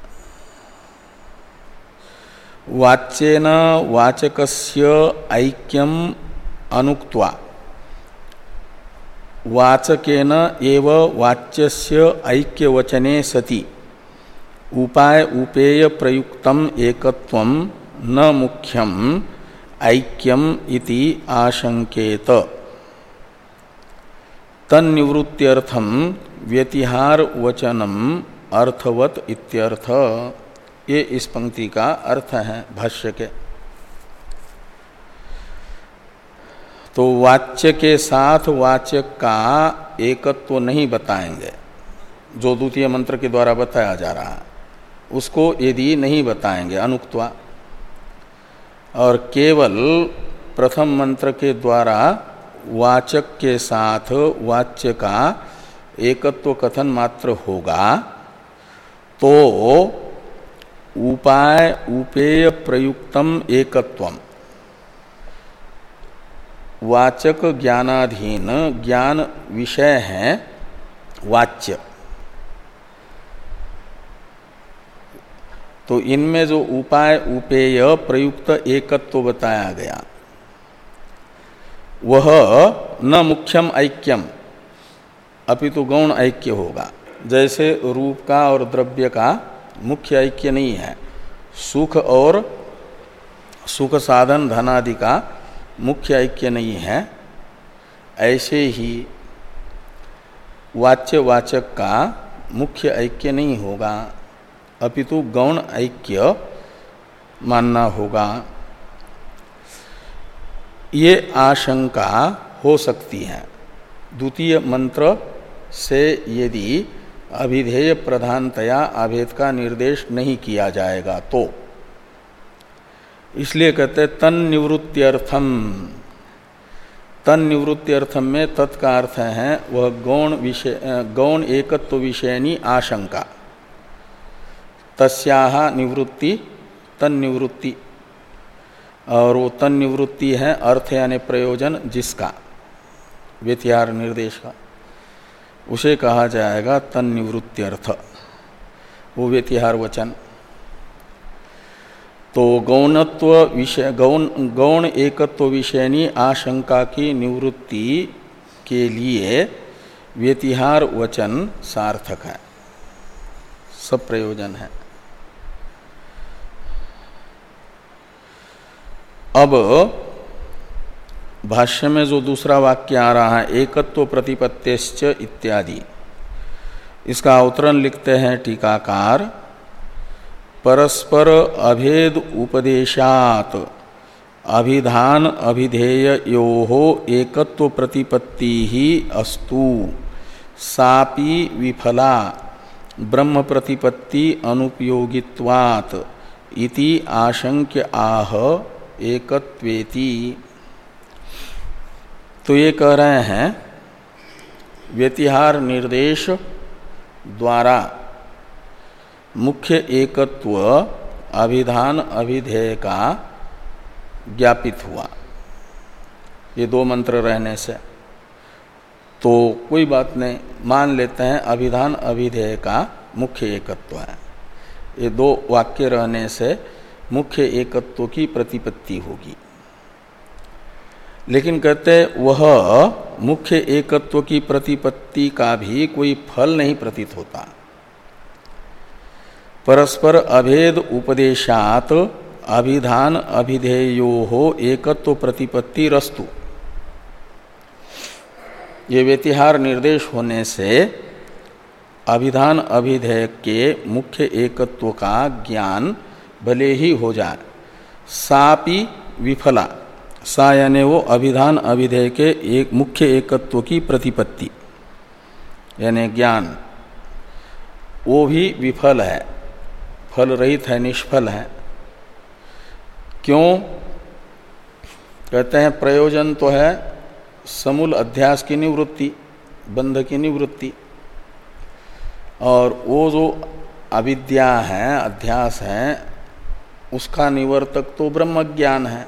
वाच्येन वाचकस्य ऐक्यम अनुक्त्वा वाचकेन एव वाच्यस्य ऐक्यवचने सति उपाय उपेय प्रयुक्तम एकत्वम न मुख्यम ऐक्यम इति आशंकेत। तन्निवृत्त्यर्थम व्यतिहार वचनम अर्थवत इत्यर्थ। ये इस पंक्ति का अर्थ है भाष्य के। तो वाच्य के साथ वाचक का एकत्व नहीं बताएंगे, जो द्वितीय मंत्र के द्वारा बताया जा रहा है उसको यदि नहीं बताएंगे अनुक्त्वा, और केवल प्रथम मंत्र के द्वारा वाचक के साथ वाच्य का एकत्व कथन मात्र होगा, तो उपाय उपेय प्रयुक्तम एकत्वम, वाचक ज्ञानाधीन ज्ञान विषय है वाच्य। तो इनमें जो उपाय उपेय प्रयुक्त एकत्व बताया गया वह न मुख्यम ऐक्यम अपितु गौण ऐक्य होगा। जैसे रूप का और द्रव्य का मुख्य ऐक्य नहीं है, सुख और सुख साधन धनादि का मुख्य ऐक्य नहीं है, ऐसे ही वाच्य वाचक का मुख्य ऐक्य नहीं होगा, अपितु गौण ऐक्य मानना होगा। ये आशंका हो सकती है द्वितीय मंत्र से यदि अभिधेय प्रधानतया अभेद का निर्देश नहीं किया जाएगा तो। इसलिए कहते तन निवृत्त्यर्थम, तन निवृत्त्यर्थम में तत्का अर्थ है वह गौण विषय गौण एकत्व विषयनी आशंका, तस्याह निवृत्ति तन निवृत्ति, और वो तन निवृत्ति है अर्थ यानी प्रयोजन जिसका व्यतिहार निर्देश का, उसे कहा जाएगा तन निवृत्त्यर्थ, वो व्यतिहार वचन। तो गौणत्व विषय गौण गौण एकत्व विषयनी आशंका की निवृत्ति के लिए व्यतिहार वचन सार्थक है, सब प्रयोजन है। अब भाष्य में जो दूसरा वाक्य आ रहा है एकत्व प्रतिपत्तेश्च इत्यादि, इसका अवतरण लिखते हैं टीकाकार, परस्पर अभेद उपदेशात अभिधान अभिधेययोः एकत्व प्रतिपत्ति ही अस्तु सापि विफला ब्रह्म प्रतिपत्ति अनुपयोगित्वात् इति आशंक्य आह एकत्वेति। तो ये कह रहे हैं व्यतिहार निर्देश द्वारा मुख्य एकत्व अभिधान अभिधेय का ज्ञापित हुआ, ये दो मंत्र रहने से, तो कोई बात नहीं, मान लेते हैं अभिधान अभिधेय का मुख्य एकत्व है। ये दो वाक्य रहने से मुख्य एकत्व की प्रतिपत्ति होगी। लेकिन कहते वह मुख्य एकत्व की प्रतिपत्ति का भी कोई फल नहीं प्रतीत होता। परस्पर अभेद उपदेशात अभिधान अभिधेयोः एकत्व प्रतिपत्ति रस्तु, ये व्यतिहार निर्देश होने से अभिधान अभिधेय के मुख्य एकत्व का ज्ञान भले ही हो जाए, सापि विफला, सा यानी वो अभिधान अभिधेय के एक मुख्य एकत्व की प्रतिपत्ति यानी ज्ञान, वो भी विफल है, फल रहित है, निष्फल है। क्यों? कहते हैं प्रयोजन तो है समूल अध्यास की निवृत्ति, बंध की निवृत्ति, और वो जो अविद्या है, अध्यास है, उसका निवर्तक तो ब्रह्म ज्ञान है।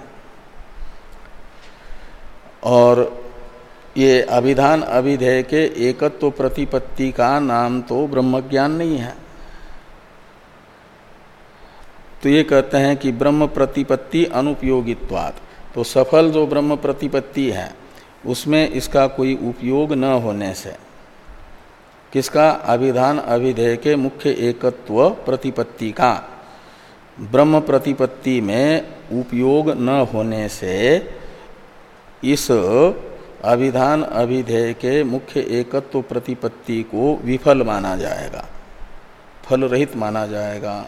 और ये अभिधान अभिधेय के एकत्व प्रतिपत्ति का नाम तो ब्रह्म ज्ञान नहीं है। तो ये कहते हैं कि ब्रह्म प्रतिपत्ति अनुपयोगित्वात्, तो सफल जो ब्रह्म प्रतिपत्ति है उसमें इसका कोई उपयोग न होने से, किसका? अभिधान अभिधेय के मुख्य एकत्व प्रतिपत्ति का ब्रह्म प्रतिपत्ति में उपयोग न होने से इस अभिधान अभिधेय के मुख्य एकत्व प्रतिपत्ति को विफल माना जाएगा, फल रहित माना जाएगा।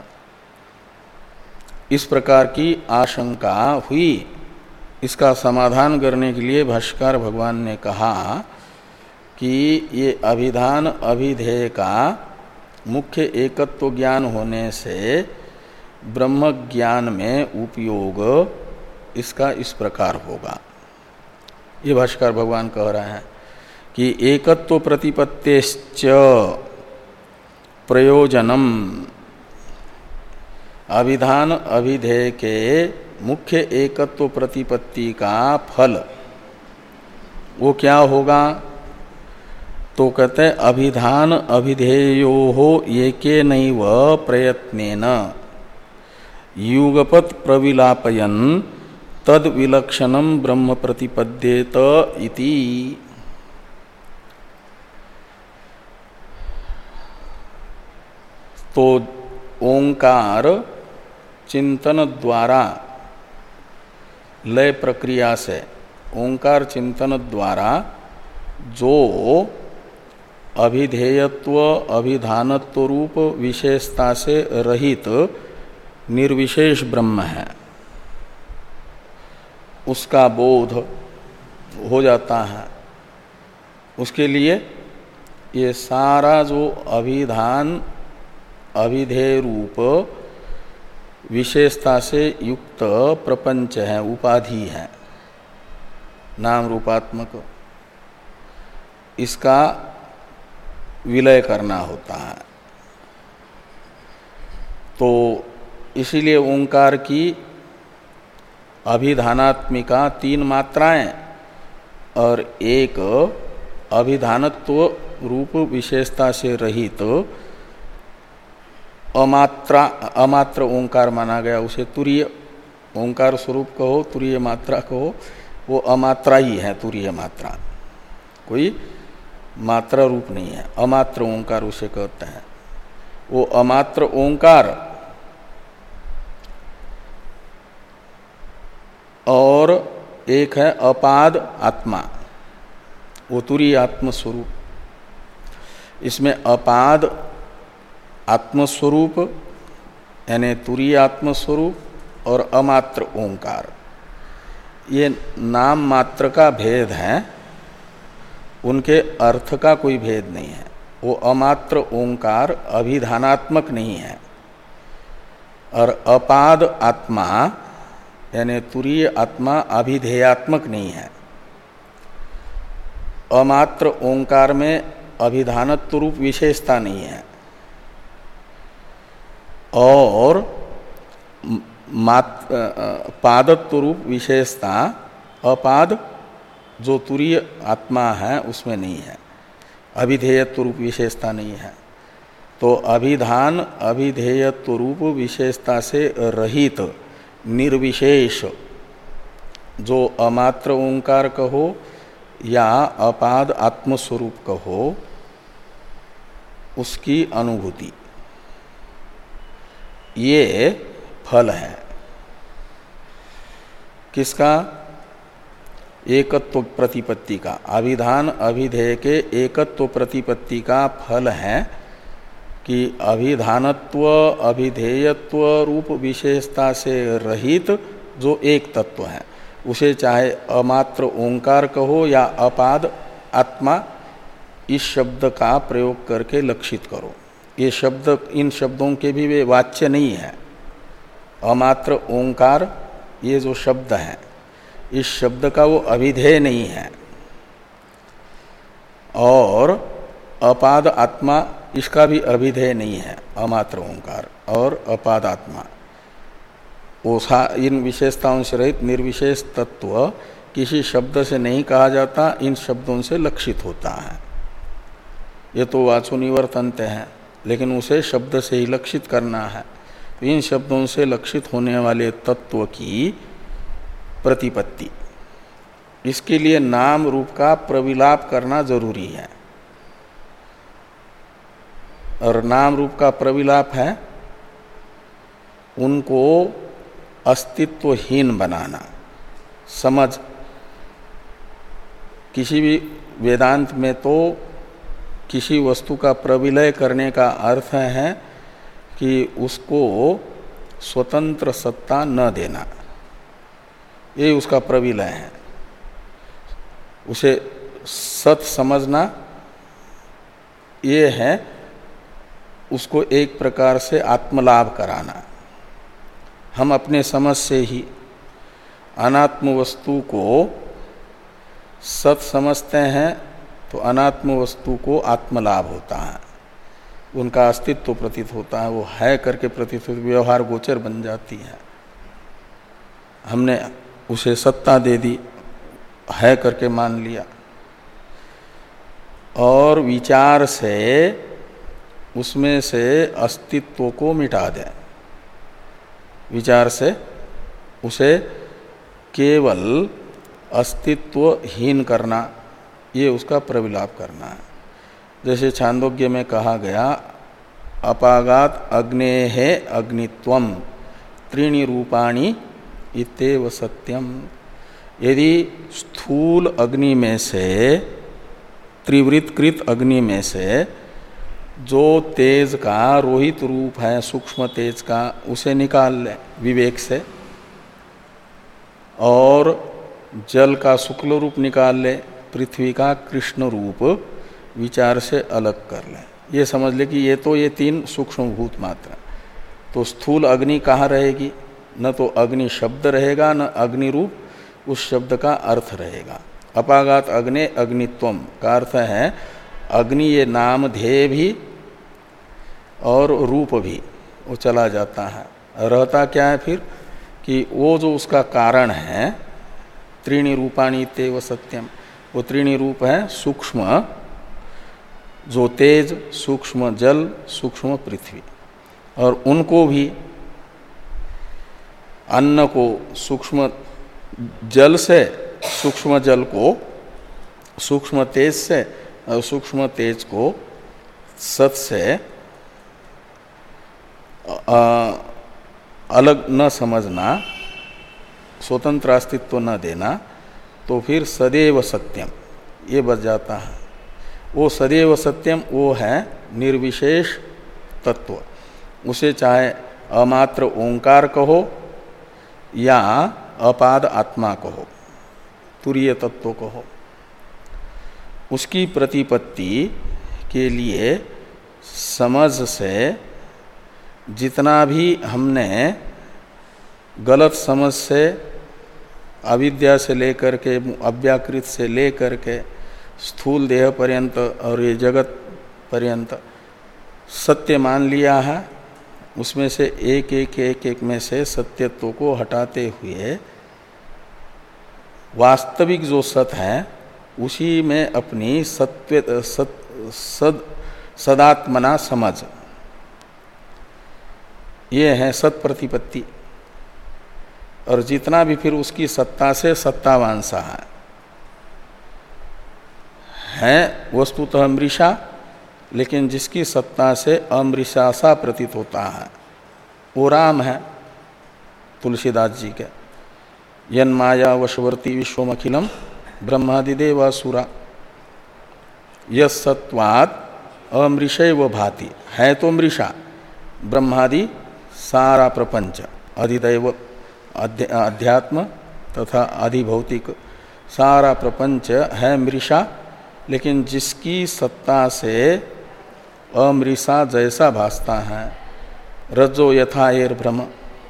इस प्रकार की आशंका हुई। इसका समाधान करने के लिए भाष्यकार भगवान ने कहा कि ये अभिधान अभिधेय का मुख्य एकत्व ज्ञान होने से ब्रह्म ज्ञान में उपयोग इसका इस प्रकार होगा। ये भाष्यकार भगवान कह रहे हैं कि एकत्व प्रतिपत्तेश्च प्रयोजनम, अभिधान अभिधेय के मुख्य एकत्व प्रतिपत्ति का फल वो क्या होगा? तो कहते हैं अभिधान अभिधेयोः एकेनैव प्रयत्नेन युगपत् प्रविलापयन् तद विलक्षणम ब्रह्म प्रतिपद्येत इति। तो ओंकार चिंतन द्वारा, लय प्रक्रिया से ओंकार चिंतन द्वारा जो अभिधेयत्व अभिधानत्व रूप विशेषता से रहित निर्विशेष ब्रह्म है, उसका बोध हो जाता है। उसके लिए ये सारा जो अभिधान अभिधेय रूप विशेषता से युक्त प्रपंच है, उपाधि है, नाम रूपात्मक, इसका विलय करना होता है। तो इसीलिए ओंकार की अभिधानात्मिका तीन मात्राएं और एक अभिधानत्व रूप विशेषता से रहित तो अमात्रा अमात्र ओंकार माना गया। उसे तुरीय ओंकार स्वरूप कहो, तुरीय मात्रा कहो, वो अमात्रा ही है। तुरीय मात्रा कोई मात्रा रूप नहीं है, अमात्र ओंकार उसे कहते हैं। वो अमात्र ओंकार और एक है अपाद आत्मा, वो तुरीय आत्मस्वरूप। इसमें अपाद आत्मस्वरूप यानी तुरीय आत्मस्वरूप और अमात्र ओंकार, ये नाम मात्र का भेद है, उनके अर्थ का कोई भेद नहीं है। वो अमात्र ओंकार अभिधानात्मक नहीं है और अपाद आत्मा यानी तुरीय आत्मा अभिधेयात्मक नहीं है। अमात्र ओंकार में अभिधानत्व रूप विशेषता नहीं है और पादत्व रूप विशेषता अपाद जो तुरीय आत्मा है उसमें नहीं है, अभिधेयत्व रूप विशेषता नहीं है। तो अभिधान अभिधेयत्व रूप विशेषता से रहित निर्विशेष जो अमात्र ओंकार कहो या अपाद आत्मस्वरूप कहो, उसकी अनुभूति, ये फल है किसका? एकत्व प्रतिपत्ति का। अभिधान अभिधेय के एकत्व प्रतिपत्ति का फल है कि अभिधानत्व अभिधेयत्व रूप विशेषता से रहित जो एक तत्व है, उसे चाहे अमात्र ओंकार कहो या अपाद आत्मा, इस शब्द का प्रयोग करके लक्षित करो। ये शब्द, इन शब्दों के भी वे वाच्य नहीं है। अमात्र ओंकार ये जो शब्द है, इस शब्द का वो अभिधेय नहीं है, और अपाद आत्मा इसका भी अभिधेय नहीं है। अमात्र ओंकार और अपाद आत्मा, वो इन विशेषताओं से रहित निर्विशेष तत्व किसी शब्द से नहीं कहा जाता, इन शब्दों से लक्षित होता है। ये तो वाचो निवर्तन्ते हैं, लेकिन उसे शब्द से ही लक्षित करना है। तो इन शब्दों से लक्षित होने वाले तत्व की प्रतिपत्ति, इसके लिए नाम रूप का प्रविलाप करना जरूरी है। और नाम रूप का प्रविलाप है उनको अस्तित्वहीन बनाना। समझ, किसी भी वेदांत में तो किसी वस्तु का प्रविलय करने का अर्थ है कि उसको स्वतंत्र सत्ता न देना, ये उसका प्रविलय है। उसे सत समझना ये है उसको एक प्रकार से आत्मलाभ कराना। हम अपने समझ से ही अनात्म वस्तु को सत समझते हैं, तो अनात्म वस्तु को आत्मलाभ होता है, उनका अस्तित्व प्रतीत होता है, वो है करके प्रतीत, व्यवहार गोचर बन जाती है। हमने उसे सत्ता दे दी, है करके मान लिया, और विचार से उसमें से अस्तित्व को मिटा दें। विचार से उसे केवल अस्तित्वहीन करना, ये उसका प्रविलाप करना है। जैसे छांदोग्य में कहा गया, अपागात अग्नेः अग्नित्वम त्रीणि रूपाणि इत्येव सत्यम। यदि स्थूल अग्नि में से, त्रिवृत्कृत अग्नि में से जो तेज का रोहित रूप है, सूक्ष्म तेज का, उसे निकाल ले विवेक से, और जल का शुक्ल रूप निकाल ले, पृथ्वी का कृष्ण रूप विचार से अलग कर ले। ये समझ ले कि ये तो ये तीन सूक्ष्म भूत मात्र। तो स्थूल अग्नि कहाँ रहेगी? न तो अग्नि शब्द रहेगा, न अग्नि रूप उस शब्द का अर्थ रहेगा। अपागात अग्ने अग्नित्वम का अर्थ है अग्नि ये नाम ध्येय भी और रूप भी, वो चला जाता है। रहता क्या है फिर कि वो जो उसका कारण है, त्रीणि रूपाणि इत्येव सत्यम, वो त्रीणि रूप है सूक्ष्म जो तेज, सूक्ष्म जल, सूक्ष्म पृथ्वी, और उनको भी, अन्न को सूक्ष्म जल से, सूक्ष्म जल को सूक्ष्म तेज से, और सूक्ष्म तेज को सत से आ, अलग न समझना, स्वतंत्र अस्तित्व न देना, तो फिर सदैव सत्यम ये बच जाता है। वो सदैव सत्यम वो है निर्विशेष तत्व। उसे चाहे अमात्र ओंकार कहो या अपाद आत्मा कहो, तुरीय तत्व कहो, उसकी प्रतिपत्ति के लिए समझ से जितना भी हमने गलत समझ से, अविद्या से लेकर के, अव्याकृत से लेकर के स्थूल देह पर्यंत और ये जगत पर्यंत सत्य मान लिया है, उसमें से एक एक एक एक में से सत्यत्व को हटाते हुए वास्तविक जो सत है उसी में अपनी सत्व सत सद सदात्मना समझ, ये है सत प्रतिपत्ति। और जितना भी फिर उसकी सत्ता से सत्तावान सा है, है वस्तुतः मृषा, लेकिन जिसकी सत्ता से अमृषा सा प्रतीत होता है वो राम है। तुलसीदास जी के यन माया वशवर्ती विश्वमखिलम ब्रह्मादिदेवासुरा यत्वात् अमृषैव भाति, है तो मृषा, ब्रह्मादि सारा प्रपंच अधिदैव अध्यात्म तथा अधिभौतिक सारा प्रपंच है मृषा, लेकिन जिसकी सत्ता से अमृषा जैसा भासता है, रज्जो यथा एर भ्रम,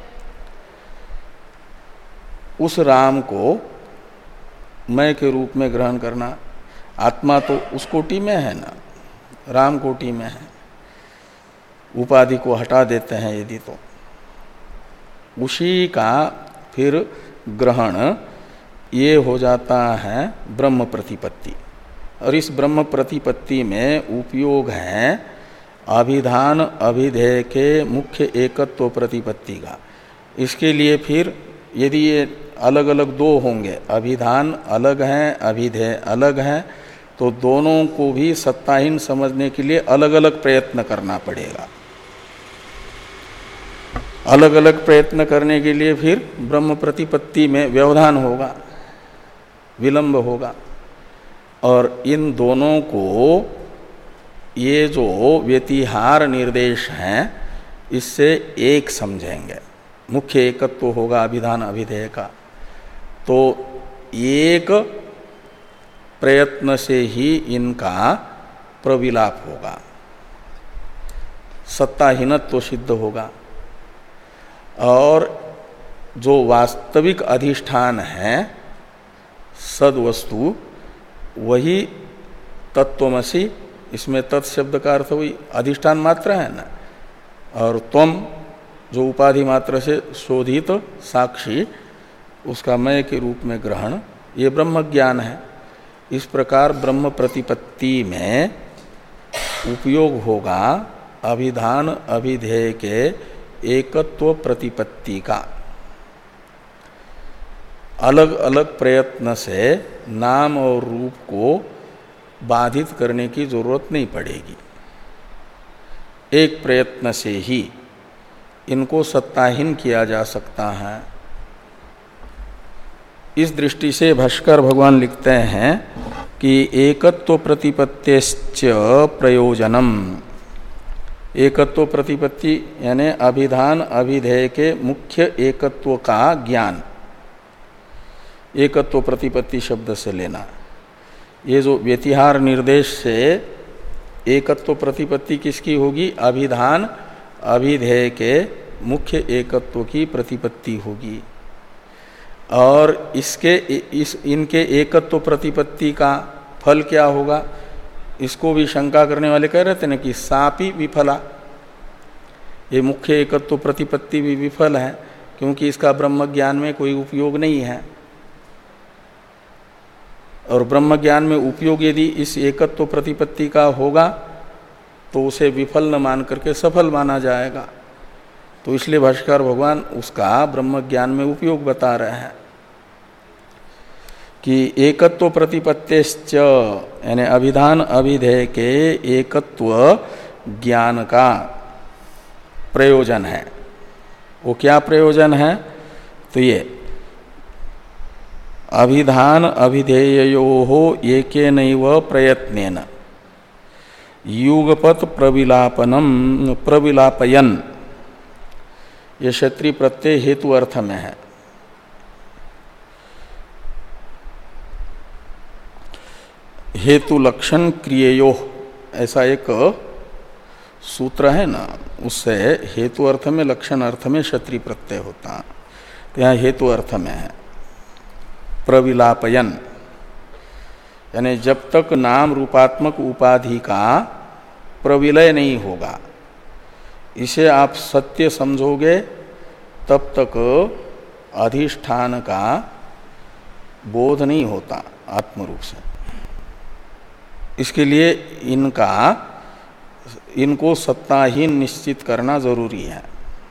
उस राम को मैं के रूप में ग्रहण करना। आत्मा तो उस कोटि में है ना, राम कोटि में है। उपाधि को हटा देते हैं यदि तो उसी का फिर ग्रहण ये हो जाता है ब्रह्म प्रतिपत्ति। और इस ब्रह्म प्रतिपत्ति में उपयोग है अभिधान अभिधेय के मुख्य एकत्व प्रतिपत्ति का। इसके लिए फिर यदि ये अलग अलग दो होंगे, अभिधान अलग हैं अभिधेय अलग हैं, तो दोनों को भी सत्ताहीन समझने के लिए अलग अलग प्रयत्न करना पड़ेगा। अलग अलग प्रयत्न करने के लिए फिर ब्रह्म प्रतिपत्ति में व्यवधान होगा, विलंब होगा। और इन दोनों को ये जो व्यतिहार निर्देश हैं इससे एक समझेंगे, मुख्य एकत्व तो होगा अभिधान अभिधेय का। तो एक प्रयत्न से ही इनका प्रविलाप होगा, सत्ताहीनत्व तो सिद्ध होगा। और जो वास्तविक अधिष्ठान है सद्वस्तु, वही तत्वमसि, इसमें तत्शब्द का अर्थ वही अधिष्ठान मात्र है ना, और त्वम जो उपाधि मात्र से शोधित साक्षी, उसका मय के रूप में ग्रहण, ये ब्रह्म ज्ञान है। इस प्रकार ब्रह्म प्रतिपत्ति में उपयोग होगा अभिधान अभिधेय के एकत्व प्रतिपत्ति का। अलग अलग प्रयत्न से नाम और रूप को बाधित करने की जरूरत नहीं पड़ेगी, एक प्रयत्न से ही इनको सत्ताहीन किया जा सकता है। इस दृष्टि से भाष्कर भगवान लिखते हैं कि एकत्व प्रतिपत्तिश्च प्रयोजनम, एकत्व प्रतिपत्ति यानी अभिधान अभिधेय के मुख्य एकत्व का ज्ञान, एकत्व प्रतिपत्ति शब्द से लेना। ये जो व्यतिहार निर्देश से एकत्व प्रतिपत्ति किसकी होगी? अभिधान अभिधेय के मुख्य एकत्व की प्रतिपत्ति होगी। और इसके इस इनके एकत्व प्रतिपत्ति का फल क्या होगा? इसको भी शंका करने वाले कह रहे थे ना कि सापी विफला, ये मुख्य एकत्व प्रतिपत्ति भी विफल है, क्योंकि इसका ब्रह्म ज्ञान में कोई उपयोग नहीं है। और ब्रह्म ज्ञान में उपयोग यदि इस एकत्व प्रतिपत्ति का होगा तो उसे विफल न मान करके सफल माना जाएगा। तो इसलिए भाष्यकार भगवान उसका ब्रह्म ज्ञान में उपयोग बता रहे हैं कि एकत्व प्रतिपत्तिश्च यानी अभिधान अभिधेय के एकत्व ज्ञान का प्रयोजन है। वो क्या प्रयोजन है? तो ये अभिधान अभिधेययोः एकेनैव प्रयत्नेन युगपत प्रविलापनम प्रविलापयन, ये क्षत्रिय प्रत्यय हेतु अर्थ में है। हेतु लक्षण क्रिययो ऐसा एक सूत्र है ना, उससे हेतु अर्थ में लक्षण अर्थ में क्षत्रिय प्रत्यय होता है। तो यहाँ हेतु अर्थ में है प्रविलापयन, यानी जब तक नाम रूपात्मक उपाधि का प्रविलय नहीं होगा, इसे आप सत्य समझोगे, तब तक अधिष्ठान का बोध नहीं होता आत्म रूप से। इसके लिए इनका इनको सत्ताहीन निश्चित करना जरूरी है।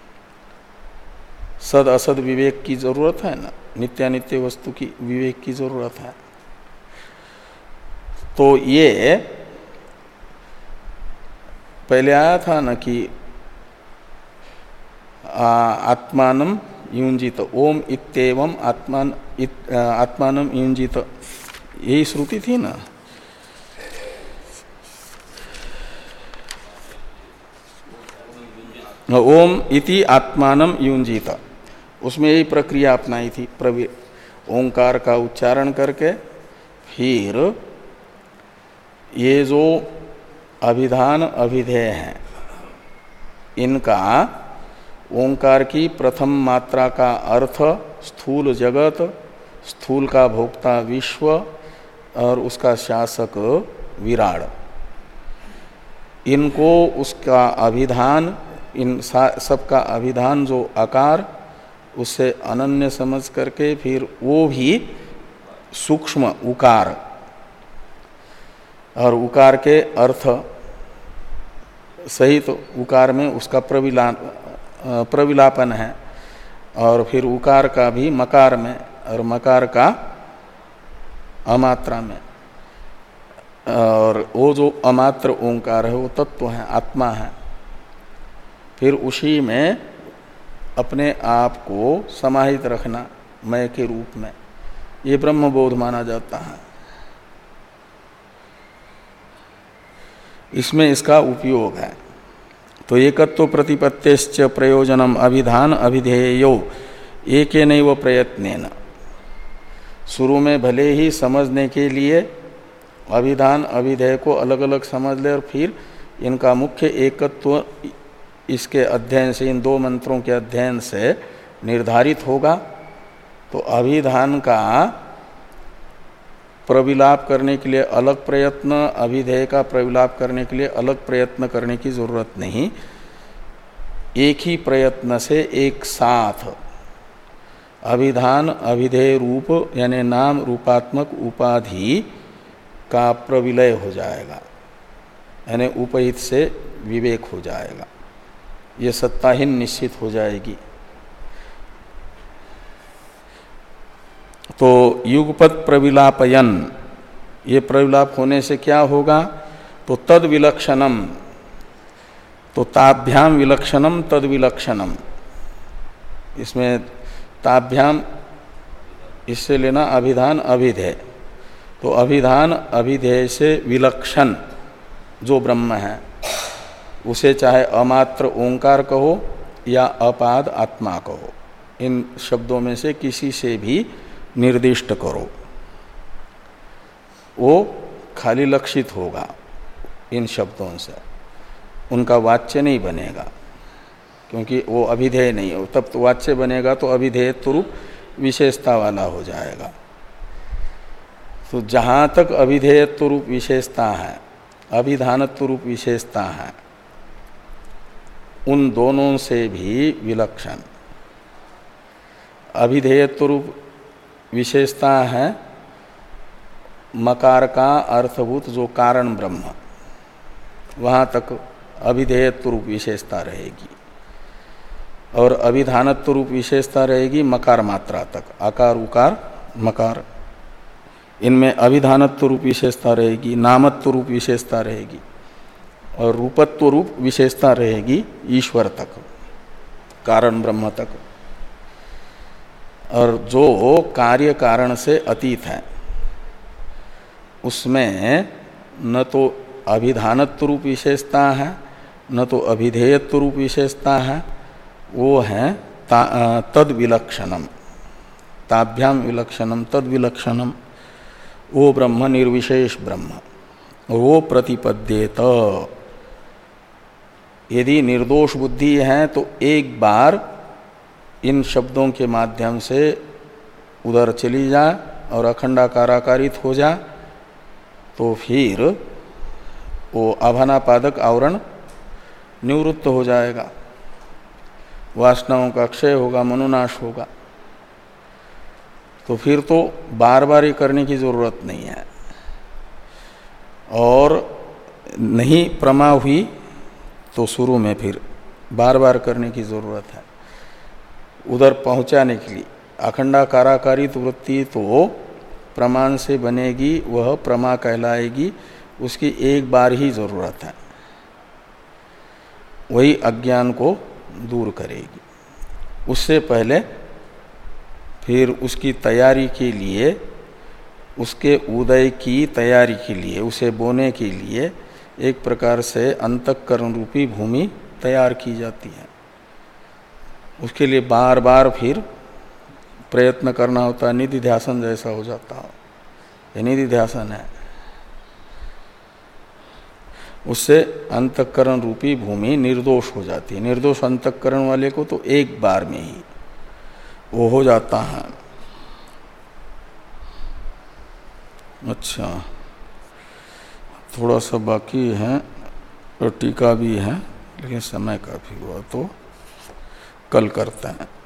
सद असद विवेक की जरूरत है ना, नित्यानित्य वस्तु की विवेक की जरूरत है। तो ये पहले आया था ना कि आत्मानम युंजित, ओम इत्येवम आत्मान इत, आत्मानम युंजित, यही श्रुति थी ना। ओम इति आत्मानम युंजित, उसमें यही प्रक्रिया अपनाई थी। प्रवि ओंकार का उच्चारण करके फिर ये जो अभिधान अभिधेय हैं इनका ओंकार की प्रथम मात्रा का अर्थ स्थूल जगत, स्थूल का भोक्ता विश्व और उसका शासक विराड, इनको उसका अभिधान, इन सबका अभिधान जो आकार, उससे अनन्य समझ करके फिर वो भी सूक्ष्म उकार, और उकार के अर्थ सहित तो उकार में उसका प्रविला प्रविलापन है, और फिर उकार का भी मकार में, और मकार का अमात्रा में, और वो जो अमात्र ओंकार है वो तत्व है, आत्मा है। फिर उसी में अपने आप को समाहित रखना मैं के रूप में, ये ब्रह्मबोध माना जाता है। इसमें इसका उपयोग है। तो एकत्व प्रतिपत्तिश्च प्रयोजनम अभिधान अभिधेयो एकेनैव प्रयत्नेन, शुरू में भले ही समझने के लिए अभिधान अभिधेय को अलग अलग समझ ले, और फिर इनका मुख्य एकत्व इसके अध्ययन से, इन दो मंत्रों के अध्ययन से निर्धारित होगा। तो अभिधान का प्रविलाप करने के लिए अलग प्रयत्न, अभिधेय का प्रविलाप करने के लिए अलग प्रयत्न करने की जरूरत नहीं। एक ही प्रयत्न से एक साथ अभिधान अभिधेय रूप यानी नाम रूपात्मक उपाधि का प्रविलय हो जाएगा, यानी उपहित से विवेक हो जाएगा, ये सत्ताहीन निश्चित हो जाएगी। तो युगपत प्रविलापयन, ये प्रविलाप होने से क्या होगा? तो तद विलक्षणम, तो ताभ्याम विलक्षणम तद विलक्षणम, इसमें ताभ्याम इससे लेना अभिधान अभिधेय, तो अभिधान अभिधेय से विलक्षण जो ब्रह्म है उसे चाहे अमात्र ओंकार कहो या अपाद आत्मा कहो, इन शब्दों में से किसी से भी निर्दिष्ट करो, वो खाली लक्षित होगा इन शब्दों से, उनका वाच्य नहीं बनेगा, क्योंकि वो अभिधेय नहीं है। तब तो वाच्य बनेगा तो अभिधेयत्व रूप विशेषता वाला हो जाएगा। तो जहाँ तक अभिधेयत्व रूप विशेषता है, अभिधानत्व रूप विशेषता है, उन दोनों से भी विलक्षण अभिधेयत्व रूप विशेषता है मकार का अर्थभूत जो कारण ब्रह्म, वहाँ तक अभिधेयत्व रूप विशेषता रहेगी, और अभिधानत्व रूप विशेषता रहेगी मकार मात्रा तक, आकार उकार मकार, इनमें अभिधानत्व रूप विशेषता रहेगी, नामत्व रूप विशेषता रहेगी, और रूपत्व रूप विशेषता रहेगी ईश्वर तक, कारण ब्रह्म तक। और जो कार्य कारण से अतीत है उसमें न तो अभिधानत्व रूप विशेषता है न तो अभिधेयत्व रूप विशेषता है, वो है तद विलक्षणम, ताभ्याम विलक्षणम तद विलक्षणम, वो ब्रह्म निर्विशेष ब्रह्म, वो प्रतिपद्येत। यदि निर्दोष बुद्धि है तो एक बार इन शब्दों के माध्यम से उधर चली जा और अखंडाकाराकारित हो जा, तो फिर वो आभानापादक आवरण निवृत्त हो जाएगा, वासनाओं का क्षय होगा, मनोनाश होगा। तो फिर तो बार बार ये करने की ज़रूरत नहीं है। और नहीं प्रमा हुई तो शुरू में फिर बार बार करने की ज़रूरत है उधर पहुंचाने के लिए। अखंडाकाराकारित वृत्ति तो प्रमाण से बनेगी, वह प्रमा कहलाएगी, उसकी एक बार ही ज़रूरत है, वही अज्ञान को दूर करेगी। उससे पहले फिर उसकी तैयारी के लिए, उसके उदय की तैयारी के लिए, उसे बोने के लिए एक प्रकार से अंतःकरण रूपी भूमि तैयार की जाती है। उसके लिए बार बार फिर प्रयत्न करना होता है, निधि ध्यासन जैसा हो जाता हो। ये निधि ध्यासन है, उससे अंतःकरण रूपी भूमि निर्दोष हो जाती है। निर्दोष अंतःकरण वाले को तो एक बार में ही वो हो जाता है। अच्छा, थोड़ा सा बाकी है और टीका भी है, लेकिन समय काफी हुआ तो कल करते हैं।